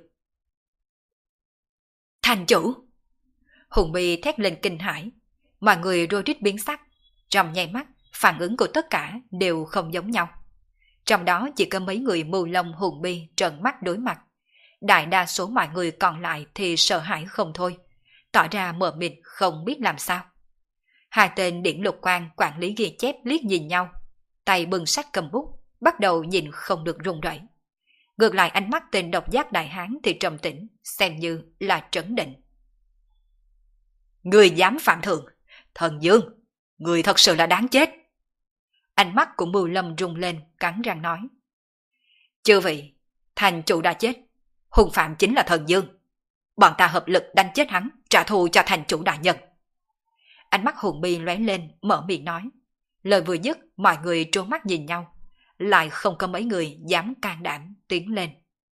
Thành chủ! Hùng Bi thét lên kinh hãi, mọi người rối rít biến sắc. Trong nháy mắt, phản ứng của tất cả đều không giống nhau. Trong đó chỉ có mấy người Mưu Long Hùng Bi trợn mắt đối mặt. Đại đa số mọi người còn lại thì sợ hãi không thôi, tỏ ra mờ mịt không biết làm sao. Hai tên điển lục quan quản lý ghi chép liếc nhìn nhau, tay bưng sách cầm bút, bắt đầu nhìn không được run rẩy. Ngược lại ánh mắt tên độc giác đại hán thì trầm tĩnh, xem như là trấn định. Người dám phạm thượng, Thần Dương, người thật sự là đáng chết. Ánh mắt của Mưu Lâm rung lên, cắn răng nói. Chư vị, thành chủ đã chết, hung phạm chính là Thần Dương. Bọn ta hợp lực đánh chết hắn, trả thù cho thành chủ đại nhân. Ánh mắt Hùng Bi lóe lên, mở miệng nói. Lời vừa dứt, mọi người trố mắt nhìn nhau, lại không có mấy người dám can đảm tiến lên.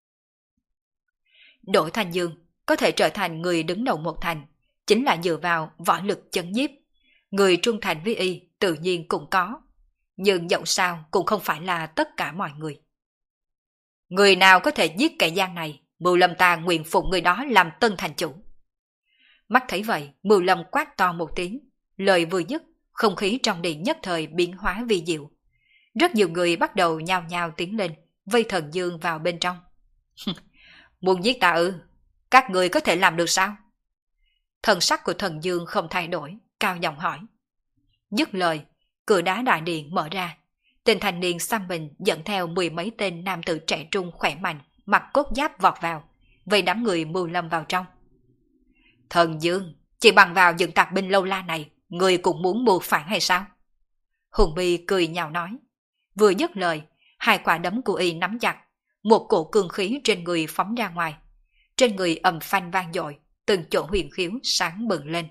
Đỗ Thành Dương có thể trở thành người đứng đầu một thành, chính là dựa vào võ lực chấn nhiếp. Người trung thành với y tự nhiên cũng có, nhưng dẫu sao cũng không phải là tất cả mọi người. Người nào có thể giết kẻ gian này, Mưu Lâm ta nguyện phụng người đó làm tân thành chủ. Mắt thấy vậy, Mưu Lâm quát to một tiếng, lời vừa dứt, không khí trong điện nhất thời biến hóa vi diệu. Rất nhiều người bắt đầu nhao nhao tiến lên, vây Thần Dương vào bên trong. Muốn giết ta ư? Các người có thể làm được sao? Thần sắc của Thần Dương không thay đổi, cao giọng hỏi. Dứt lời, cửa đá đại điện mở ra. Tên thanh niên xăm mình dẫn theo mười mấy tên nam tử trẻ trung khỏe mạnh, mặc cốt giáp vọt vào, vây đám người Mưu Lâm vào trong. Thần Dương, chỉ bằng vào những tạp binh lâu la này, người cũng muốn mưu phản hay sao? Hùng Bi cười nhạo nói. Vừa dứt lời, hai quả đấm của y nắm chặt, một cổ cương khí trên người phóng ra ngoài. Trên người ầm phanh vang dội, từng chỗ huyền khiếu sáng bừng lên.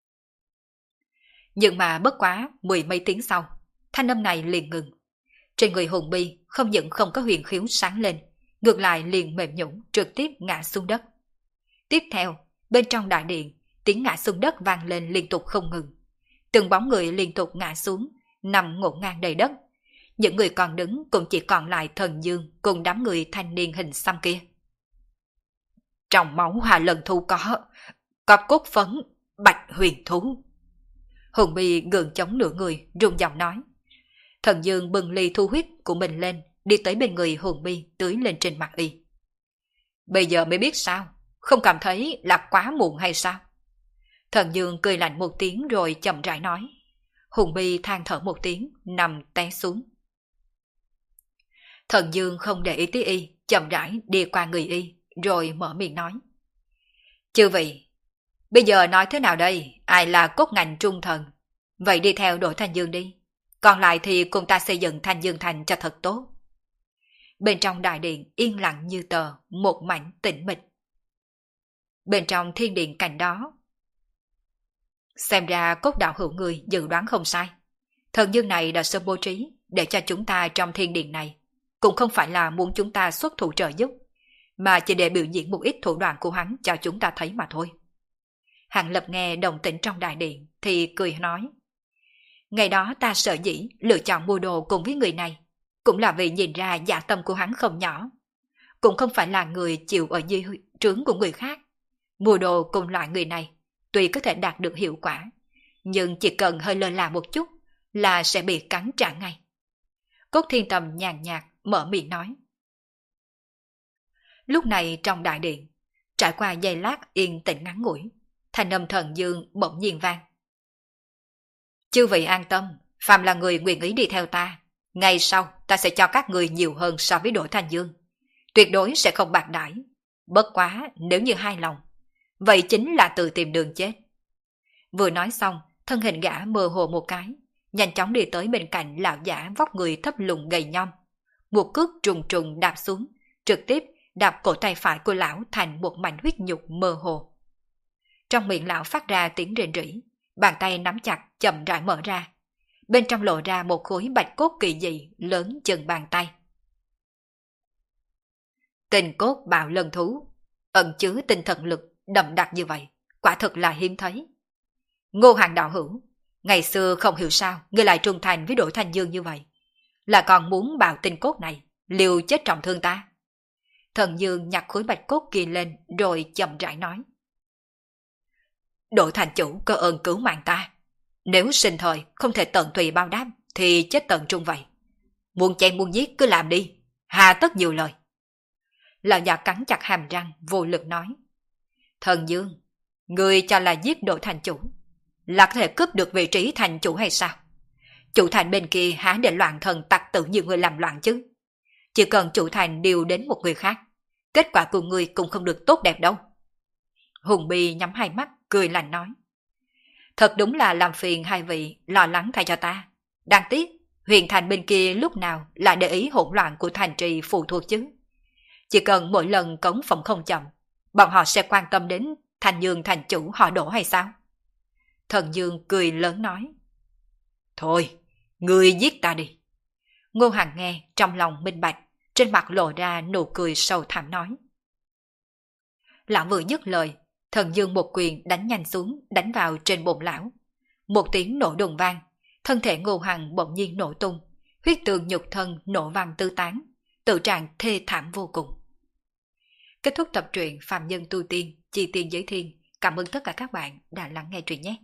Nhưng mà bất quá mười mấy tiếng sau, thanh âm này liền ngừng. Trên người Hùng Bi không những không có huyền khiếu sáng lên, ngược lại liền mềm nhũn trực tiếp ngã xuống đất. Tiếp theo, bên trong đại điện, tiếng ngã xuống đất vang lên liên tục không ngừng. Từng bóng người liên tục ngã xuống, nằm ngổn ngang đầy đất. những người còn đứng cũng chỉ còn lại Thần Dương cùng đám người thanh niên hình xăm kia. Trong máu Hà Lần Thu có, có cốt phấn bạch huyền thú. Hùng Bi gượng chống nửa người, run giọng nói. Thần Dương bưng ly thu huyết của mình lên, đi tới bên người Hùng Bi tưới lên trên mặt y. Bây giờ mới biết sao, không cảm thấy là quá muộn hay sao? Thần Dương cười lạnh một tiếng rồi chậm rãi nói. Hùng Bi than thở một tiếng, nằm té xuống. Thần Dương không để ý tới y, chậm rãi đi qua người y, rồi mở miệng nói. Chư vị, bây giờ nói thế nào đây, ai là cốt ngành trung thần? Vậy đi theo đội Thanh Dương đi, còn lại thì cùng ta xây dựng Thanh Dương Thành cho thật tốt. Bên trong đại điện yên lặng như tờ, một mảnh tĩnh mịch. Bên trong thiên điện cạnh đó, xem ra cốt đạo hữu người dự đoán không sai. Thần Dương này đã sớm bố trí để cho chúng ta trong thiên điện này, cũng không phải là muốn chúng ta xuất thủ trợ giúp, mà chỉ để biểu diễn một ít thủ đoạn của hắn cho chúng ta thấy mà thôi. Hàng Lập nghe động tĩnh trong đại điện thì cười nói. Ngày đó ta sợ dĩ lựa chọn mua đồ cùng với người này, cũng là vì nhìn ra dạ tâm của hắn không nhỏ. Cũng không phải là người chịu ở dưới trướng của người khác. Mua đồ cùng loại người này tuy có thể đạt được hiệu quả, nhưng chỉ cần hơi lơ là một chút là sẽ bị cắn trả ngay. Cốt Thiên Tầm nhàn nhạt mở miệng nói. Lúc này trong đại điện, trải qua giây lát yên tĩnh ngắn ngủi, thanh âm Thần Dương bỗng nhiên vang. Chư vị an tâm, phàm là người nguyện ý đi theo ta, ngày sau ta sẽ cho các người nhiều hơn so với đội Thanh Dương. Tuyệt đối sẽ không bạc đãi. Bất quá nếu như hai lòng, vậy chính là tự tìm đường chết. Vừa nói xong, thân hình gã mơ hồ một cái, nhanh chóng đi tới bên cạnh lão giả vóc người thấp lùn gầy nhom. Một cước trùng trùng đạp xuống, trực tiếp đạp cổ tay phải của lão thành một mảnh huyết nhục mơ hồ. Trong miệng lão phát ra tiếng rền rỉ, bàn tay nắm chặt chậm rãi mở ra. Bên trong lộ ra một khối bạch cốt kỳ dị lớn chừng bàn tay. Tình cốt bạo lần thú, ẩn chứa tinh thần lực đậm đặc như vậy, quả thực là hiếm thấy. Ngô Hàng đạo hữu, ngày xưa không hiểu sao ngươi lại trung thành với đội Thanh Dương như vậy, là còn muốn bạo tinh cốt này liều chết trọng thương ta. Thần Dương nhặt khối bạch cốt kia lên rồi chậm rãi nói. Đội thành chủ có ơn cứu mạng ta, nếu sinh thời không thể tận tùy bao đáp thì chết tận trung vậy. Muốn chém muốn giết cứ làm đi, hà tất nhiều lời. Lão già cắn chặt hàm răng vô lực nói. Thần Dương, người cho là giết đội thành chủ là có thể cướp được vị trí thành chủ hay sao? Chủ thành bên kia há để loạn thần tặc tử như người làm loạn chứ? Chỉ cần chủ thành điều đến một người khác, kết quả của người cũng không được tốt đẹp đâu. Hùng Bi nhắm hai mắt cười lạnh nói. Thật đúng là làm phiền hai vị lo lắng thay cho ta. Đáng tiếc huyền thành bên kia lúc nào lại để ý hỗn loạn của thành trì phụ thuộc chứ. Chỉ cần mỗi lần cống phòng không chậm, bọn họ sẽ quan tâm đến Thanh Dương thành chủ họ đổ hay sao? Thần Dương cười lớn nói. Thôi, ngươi giết ta đi. Ngô Hằng nghe trong lòng minh bạch, trên mặt lộ ra nụ cười sâu thẳm nói. Lão vừa dứt lời, Thần Dương một quyền đánh nhanh xuống, đánh vào trên bụng lão. Một tiếng nổ đùng vang, thân thể Ngô Hằng bỗng nhiên nổ tung, huyết tường nhục thân nổ vang tứ tán, tự trạng thê thảm vô cùng. Kết thúc tập truyện Phàm Nhân Tu Tiên, Chi Tiên Giới Thiên. Cảm ơn tất cả các bạn đã lắng nghe truyện nhé.